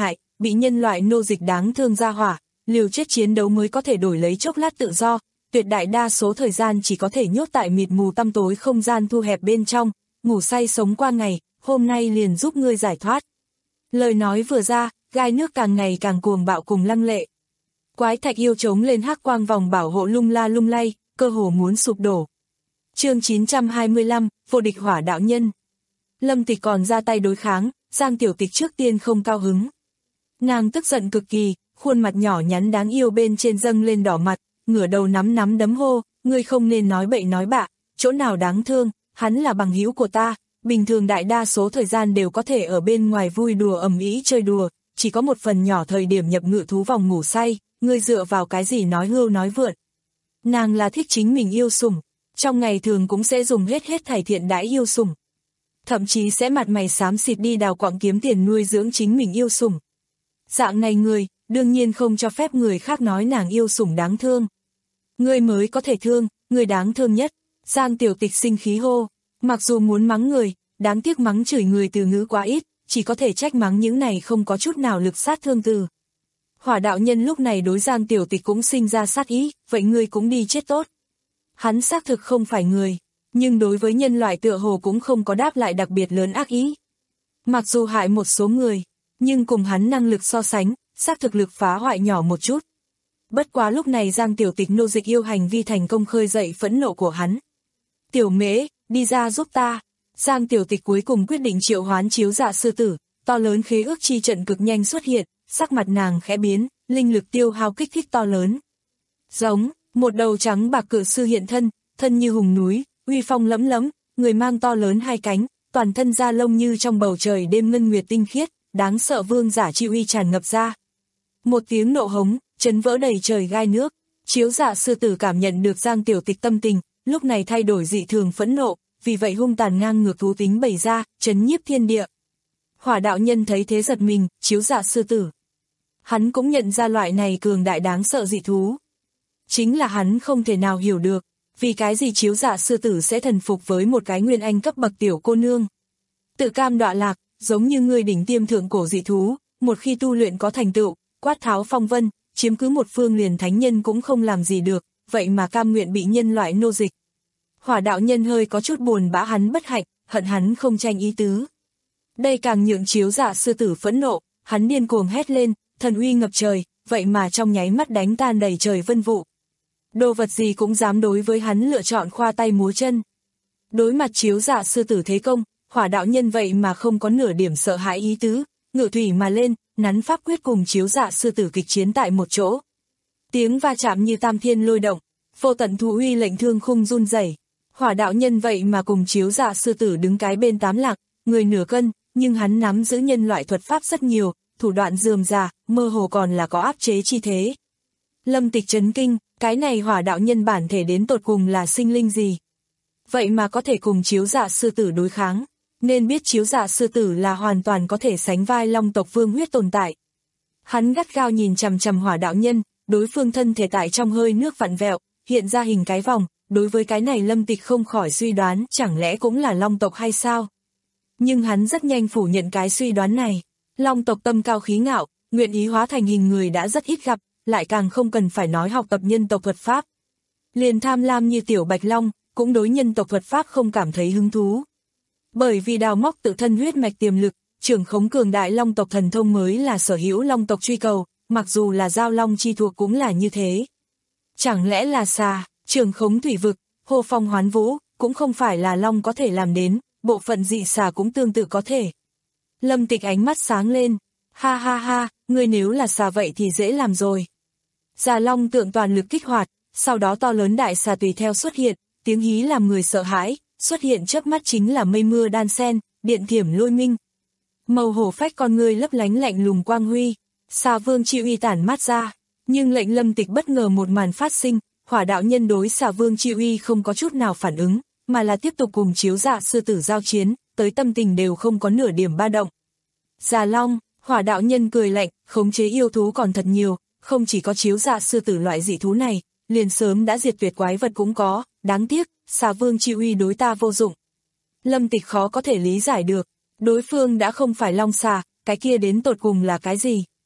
S2: bị nhân loại nô dịch đáng thương ra hỏa, liều chết chiến đấu mới có thể đổi lấy chốc lát tự do, tuyệt đại đa số thời gian chỉ có thể nhốt tại mịt mù tăm tối không gian thu hẹp bên trong, ngủ say sống qua ngày, hôm nay liền giúp ngươi giải thoát. Lời nói vừa ra, gai nước càng ngày càng cuồng bạo cùng lăng lệ. Quái thạch yêu trống lên hắc quang vòng bảo hộ lung la lung lay, cơ hồ muốn sụp đổ. Chương chín trăm hai mươi lăm, vô địch hỏa đạo nhân. Lâm Tịch còn ra tay đối kháng, Giang Tiểu Tịch trước tiên không cao hứng. Nàng tức giận cực kỳ, khuôn mặt nhỏ nhắn đáng yêu bên trên dâng lên đỏ mặt, ngửa đầu nắm nắm đấm hô, ngươi không nên nói bậy nói bạ, chỗ nào đáng thương, hắn là bằng hữu của ta, bình thường đại đa số thời gian đều có thể ở bên ngoài vui đùa ầm ĩ chơi đùa, chỉ có một phần nhỏ thời điểm nhập ngự thú vòng ngủ say, ngươi dựa vào cái gì nói hưu nói vượn. Nàng là thích chính mình yêu sủng, trong ngày thường cũng sẽ dùng hết hết thảy thiện đãi yêu sủng. Thậm chí sẽ mặt mày xám xịt đi đào quặng kiếm tiền nuôi dưỡng chính mình yêu sủng. Dạng này người, đương nhiên không cho phép người khác nói nàng yêu sủng đáng thương. Ngươi mới có thể thương, người đáng thương nhất. Giang Tiểu Tịch sinh khí hô, mặc dù muốn mắng người, đáng tiếc mắng chửi người từ ngữ quá ít, chỉ có thể trách mắng những này không có chút nào lực sát thương từ. Hỏa đạo nhân lúc này đối Giang Tiểu Tịch cũng sinh ra sát ý, vậy ngươi cũng đi chết tốt. Hắn xác thực không phải người, nhưng đối với nhân loại tựa hồ cũng không có đáp lại đặc biệt lớn ác ý. Mặc dù hại một số người, nhưng cùng hắn năng lực so sánh, xác thực lực phá hoại nhỏ một chút. Bất quá lúc này Giang Tiểu Tịch nô dịch yêu hành vi thành công khơi dậy phẫn nộ của hắn. Tiểu Mễ, đi ra giúp ta. Giang Tiểu Tịch cuối cùng quyết định triệu hoán chiếu dạ sư tử, to lớn khế ước chi trận cực nhanh xuất hiện, sắc mặt nàng khẽ biến, linh lực tiêu hao kích thích to lớn. Giống, một đầu trắng bạc cự sư hiện thân, thân như hùng núi, uy phong lẫm lẫm, người mang to lớn hai cánh, toàn thân da lông như trong bầu trời đêm ngân nguyệt tinh khiết, đáng sợ vương giả chi uy tràn ngập ra. Một tiếng nộ hống, chấn vỡ đầy trời gai nước, chiếu dạ sư tử cảm nhận được Giang Tiểu Tịch tâm tình, lúc này thay đổi dị thường phẫn nộ, vì vậy hung tàn ngang ngược thú tính bày ra, chấn nhiếp thiên địa. Hỏa đạo nhân thấy thế giật mình, chiếu dạ sư tử. Hắn cũng nhận ra loại này cường đại đáng sợ dị thú. Chính là hắn không thể nào hiểu được, vì cái gì chiếu dạ sư tử sẽ thần phục với một cái nguyên anh cấp bậc tiểu cô nương. Tự cam đọa lạc, giống như người đỉnh tiêm thượng cổ dị thú, một khi tu luyện có thành tựu, quát tháo phong vân, chiếm cứ một phương liền thánh nhân cũng không làm gì được, vậy mà cam nguyện bị nhân loại nô dịch. Hỏa đạo nhân hơi có chút buồn bã hắn bất hạnh, hận hắn không tranh ý tứ. Đây càng nhượng chiếu dạ sư tử phẫn nộ, hắn điên cuồng hét lên, thần uy ngập trời, vậy mà trong nháy mắt đánh tan đầy trời vân vụ. Đồ vật gì cũng dám đối với hắn lựa chọn khoa tay múa chân. Đối mặt chiếu dạ sư tử thế công, hỏa đạo nhân vậy mà không có nửa điểm sợ hãi ý tứ, ngự thủy mà lên, nắn pháp quyết cùng chiếu dạ sư tử kịch chiến tại một chỗ. Tiếng va chạm như tam thiên lôi động, vô tận thú uy lệnh thương khung run rẩy. Hỏa đạo nhân vậy mà cùng chiếu dạ sư tử đứng cái bên tám lạc, người nửa cân, nhưng hắn nắm giữ nhân loại thuật pháp rất nhiều, thủ đoạn rườm rà, mơ hồ còn là có áp chế chi thế. Lâm Tịch chấn kinh, cái này hỏa đạo nhân bản thể đến tột cùng là sinh linh gì? Vậy mà có thể cùng chiếu dạ sư tử đối kháng, nên biết chiếu dạ sư tử là hoàn toàn có thể sánh vai long tộc vương huyết tồn tại. Hắn gắt gao nhìn chằm chằm hỏa đạo nhân, đối phương thân thể tại trong hơi nước vặn vẹo, hiện ra hình cái vòng, đối với cái này Lâm Tịch không khỏi suy đoán chẳng lẽ cũng là long tộc hay sao? Nhưng hắn rất nhanh phủ nhận cái suy đoán này. Long tộc tâm cao khí ngạo, nguyện ý hóa thành hình người đã rất ít gặp, lại càng không cần phải nói học tập nhân tộc thuật pháp. Liền tham lam như tiểu bạch long, cũng đối nhân tộc thuật pháp không cảm thấy hứng thú. Bởi vì đào móc tự thân huyết mạch tiềm lực, trưởng khống cường đại long tộc thần thông mới là sở hữu long tộc truy cầu, mặc dù là giao long chi thuộc cũng là như thế. Chẳng lẽ là xà, trưởng khống thủy vực, hô phong hoán vũ, cũng không phải là long có thể làm đến, bộ phận dị xà cũng tương tự có thể. Lâm Tịch ánh mắt sáng lên, ha ha ha, ngươi nếu là xà vậy thì dễ làm rồi. Già long tượng toàn lực kích hoạt, sau đó to lớn đại xà tùy theo xuất hiện, tiếng hí làm người sợ hãi, xuất hiện chớp mắt chính là mây mưa đan sen, điện thiểm lôi minh. Màu hổ phách con ngươi lấp lánh lạnh lùng quang huy, xà vương chi uy tản mát ra, nhưng lệnh Lâm Tịch bất ngờ một màn phát sinh, hỏa đạo nhân đối xà vương chi uy không có chút nào phản ứng, mà là tiếp tục cùng chiếu dạ sư tử giao chiến, tới tâm tình đều không có nửa điểm ba động. Già long, hỏa đạo nhân cười lạnh, khống chế yêu thú còn thật nhiều, không chỉ có chiếu dạ sư tử loại dị thú này, liền sớm đã diệt tuyệt quái vật cũng có, đáng tiếc, xà vương chi uy đối ta vô dụng. Lâm Tịch khó có thể lý giải được, đối phương đã không phải long xà, cái kia đến tột cùng là cái gì?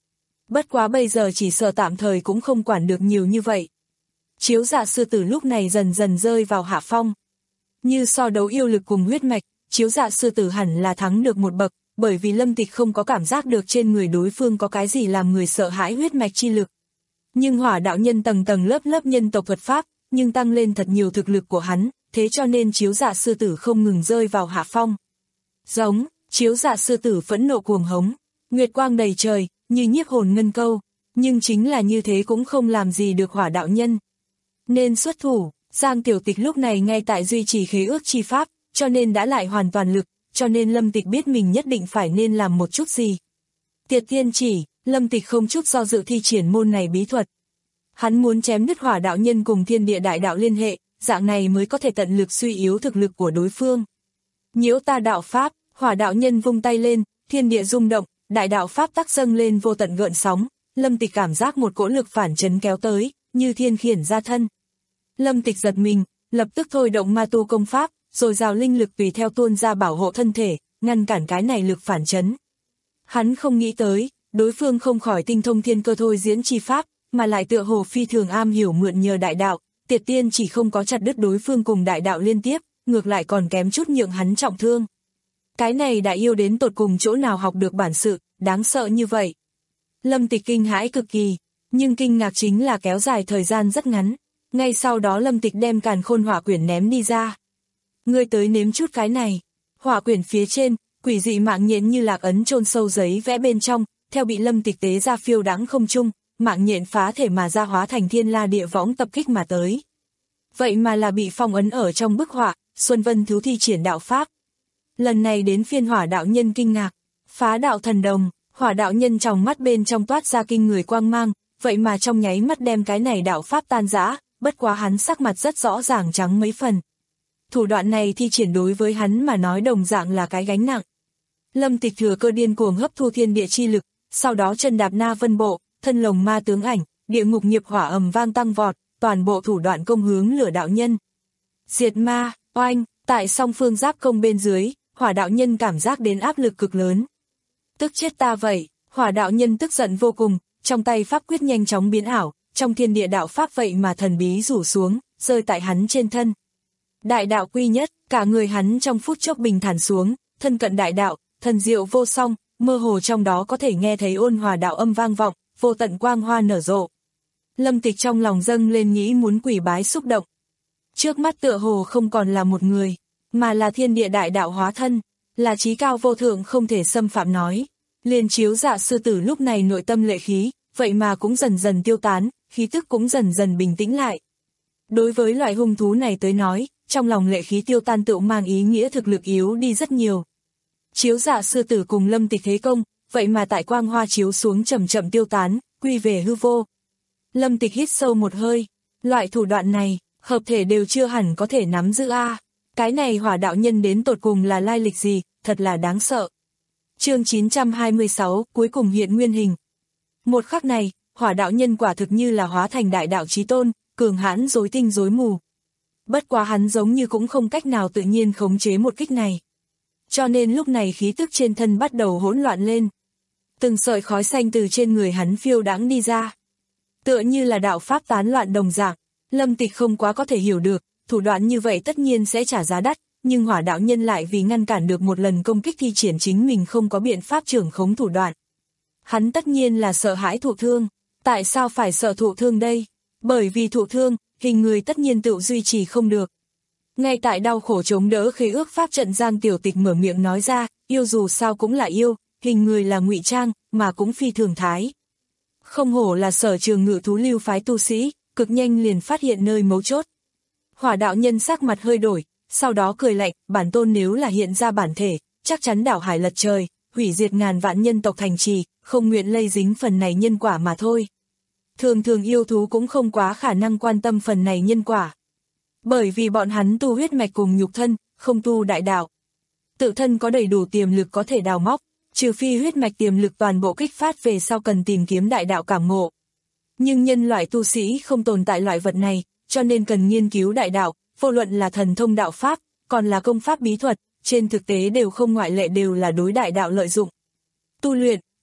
S2: Bất quá bây giờ chỉ sợ tạm thời cũng không quản được nhiều như vậy. Chiếu Dạ sư tử lúc này dần dần rơi vào hạ phong. Như so đấu yêu lực cùng huyết mạch, Chiếu Dạ sư tử hẳn là thắng được một bậc, bởi vì Lâm Tịch không có cảm giác được trên người đối phương có cái gì làm người sợ hãi huyết mạch chi lực. Nhưng Hỏa đạo nhân tầng tầng lớp lớp nhân tộc thuật pháp, nhưng tăng lên thật nhiều thực lực của hắn, thế cho nên Chiếu Dạ sư tử không ngừng rơi vào hạ phong. Giống, Chiếu Dạ sư tử phẫn nộ cuồng hống, nguyệt quang đầy trời, như nhiếp hồn ngân câu, nhưng chính là như thế cũng không làm gì được Hỏa đạo nhân. Nên xuất thủ, Giang Tiểu Tịch lúc này ngay tại duy trì khế ước chi pháp, cho nên đã lại hoàn toàn lực, cho nên Lâm Tịch biết mình nhất định phải nên làm một chút gì. Tiệt thiên chỉ, Lâm Tịch không chút do dự thi triển môn này bí thuật. Hắn muốn chém đứt Hỏa đạo nhân cùng thiên địa đại đạo liên hệ, dạng này mới có thể tận lực suy yếu thực lực của đối phương. Nhiễu ta đạo pháp, Hỏa đạo nhân vung tay lên, thiên địa rung động, đại đạo pháp tắc dâng lên vô tận gợn sóng, Lâm Tịch cảm giác một cỗ lực phản chấn kéo tới, như thiên khiển ra thân. Lâm Tịch giật mình, lập tức thôi động ma tu công pháp, rồi rào linh lực tùy theo tuôn ra bảo hộ thân thể, ngăn cản cái này lực phản chấn. Hắn không nghĩ tới, đối phương không khỏi tinh thông thiên cơ thôi diễn chi pháp, mà lại tựa hồ phi thường am hiểu mượn nhờ đại đạo, Tiệt tiên chỉ không có chặt đứt đối phương cùng đại đạo liên tiếp, ngược lại còn kém chút nhượng hắn trọng thương. Cái này đã yêu đến tột cùng chỗ nào học được bản sự, đáng sợ như vậy. Lâm Tịch kinh hãi cực kỳ, nhưng kinh ngạc chính là kéo dài thời gian rất ngắn. Ngay sau đó Lâm Tịch đem càn khôn hỏa quyển ném đi ra. Ngươi tới nếm chút cái này. Hỏa quyển phía trên, quỷ dị mạng nhện như lạc ấn chôn sâu giấy vẽ bên trong, theo bị Lâm Tịch tế ra phiêu đãng không trung, mạng nhện phá thể mà ra hóa thành thiên la địa võng tập kích mà tới. Vậy mà là bị phong ấn ở trong bức họa, Xuân Vân Thứ thi triển đạo pháp. Lần này đến phiên Hỏa đạo nhân kinh ngạc, phá đạo thần đồng, Hỏa đạo nhân trong mắt bên trong toát ra kinh người quang mang, vậy mà trong nháy mắt đem cái này đạo pháp tan rã, bất quá hắn sắc mặt rất rõ ràng trắng mấy phần. Thủ đoạn này thi triển đối với hắn mà nói đồng dạng là cái gánh nặng. Lâm Tịch thừa cơ điên cuồng hấp thu thiên địa chi lực, sau đó chân đạp na vân bộ, thân lồng ma tướng ảnh, địa ngục nghiệp hỏa ầm vang tăng vọt, toàn bộ thủ đoạn công hướng Lửa đạo nhân. Diệt ma, oanh, tại song phương giáp công bên dưới, Hỏa đạo nhân cảm giác đến áp lực cực lớn. Tức chết ta vậy, Hỏa đạo nhân tức giận vô cùng, trong tay pháp quyết nhanh chóng biến ảo, trong thiên địa đạo pháp vậy mà thần bí rủ xuống, rơi tại hắn trên thân. Đại đạo quy nhất, cả người hắn trong phút chốc bình thản xuống, thân cận đại đạo, thần diệu vô song, mơ hồ trong đó có thể nghe thấy ôn hòa đạo âm vang vọng, vô tận quang hoa nở rộ. Lâm Tịch trong lòng dâng lên nghĩ muốn quỳ bái xúc động. Trước mắt tựa hồ không còn là một người, mà là thiên địa đại đạo hóa thân, là trí cao vô thượng không thể xâm phạm nói. Liền Chiếu Dạ sư tử lúc này nội tâm lệ khí, vậy mà cũng dần dần tiêu tán, khí tức cũng dần dần bình tĩnh lại. Đối với loại hung thú này tới nói, trong lòng lệ khí tiêu tan tựu mang ý nghĩa thực lực yếu đi rất nhiều. Chiếu Dạ sư tử cùng Lâm Tịch thế công, vậy mà tại quang hoa chiếu xuống chậm chậm tiêu tán, quy về hư vô. Lâm Tịch hít sâu một hơi, loại thủ đoạn này, hợp thể đều chưa hẳn có thể nắm giữ a. Cái này Hỏa đạo nhân đến tột cùng là lai lịch gì, thật là đáng sợ. Chương chín trăm hai mươi sáu, cuối cùng hiện nguyên hình. Một khắc này, Hỏa đạo nhân quả thực như là hóa thành đại đạo chí tôn, cường hãn rối tinh rối mù. Bất quá hắn giống như cũng không cách nào tự nhiên khống chế một kích này. Cho nên lúc này khí tức trên thân bắt đầu hỗn loạn lên. Từng sợi khói xanh từ trên người hắn phiêu đãng đi ra. Tựa như là đạo pháp tán loạn đồng dạng, Lâm Tịch không quá có thể hiểu được, thủ đoạn như vậy tất nhiên sẽ trả giá đắt, nhưng Hỏa đạo nhân lại vì ngăn cản được một lần công kích thi triển chính mình không có biện pháp trưởng khống thủ đoạn. Hắn tất nhiên là sợ hãi thụ thương, tại sao phải sợ thụ thương đây? Bởi vì thụ thương, hình người tất nhiên tự duy trì không được. Ngay tại đau khổ chống đỡ khế ước pháp trận Giang Tiểu Tịch mở miệng nói ra, yêu dù sao cũng là yêu, hình người là ngụy trang, mà cũng phi thường thái. Không hổ là Sở Trường Ngự thú lưu phái tu sĩ, cực nhanh liền phát hiện nơi mấu chốt. Hỏa đạo nhân sắc mặt hơi đổi, sau đó cười lạnh, bản tôn nếu là hiện ra bản thể, chắc chắn đảo hải lật trời, hủy diệt ngàn vạn nhân tộc thành trì, không nguyện lây dính phần này nhân quả mà thôi. Thường thường yêu thú cũng không quá khả năng quan tâm phần này nhân quả. Bởi vì bọn hắn tu huyết mạch cùng nhục thân, không tu đại đạo. Tự thân có đầy đủ tiềm lực có thể đào móc, trừ phi huyết mạch tiềm lực toàn bộ kích phát về sau cần tìm kiếm đại đạo cảm ngộ. Nhưng nhân loại tu sĩ không tồn tại loại vật này, cho nên cần nghiên cứu đại đạo, vô luận là thần thông đạo pháp, còn là công pháp bí thuật, trên thực tế đều không ngoại lệ đều là đối đại đạo lợi dụng. Tu luyện,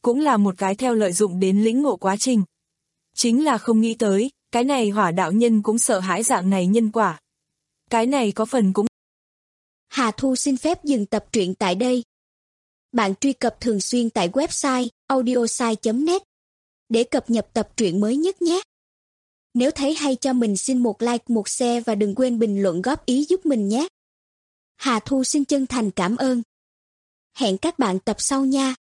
S2: cũng là một cái theo lợi dụng đến lĩnh ngộ quá trình. Chính là không nghĩ tới, cái này hỏa đạo nhân cũng sợ hãi dạng này nhân quả. Cái này có phần cũng...
S3: Hà Thu xin phép dừng tập truyện tại đây. Bạn truy cập thường xuyên tại website audiosai chấm net để cập nhật tập truyện mới nhất nhé. Nếu thấy hay cho mình xin một like, một share và đừng quên bình luận góp ý giúp mình nhé. Hà Thu xin chân thành cảm ơn. Hẹn các bạn tập sau nha.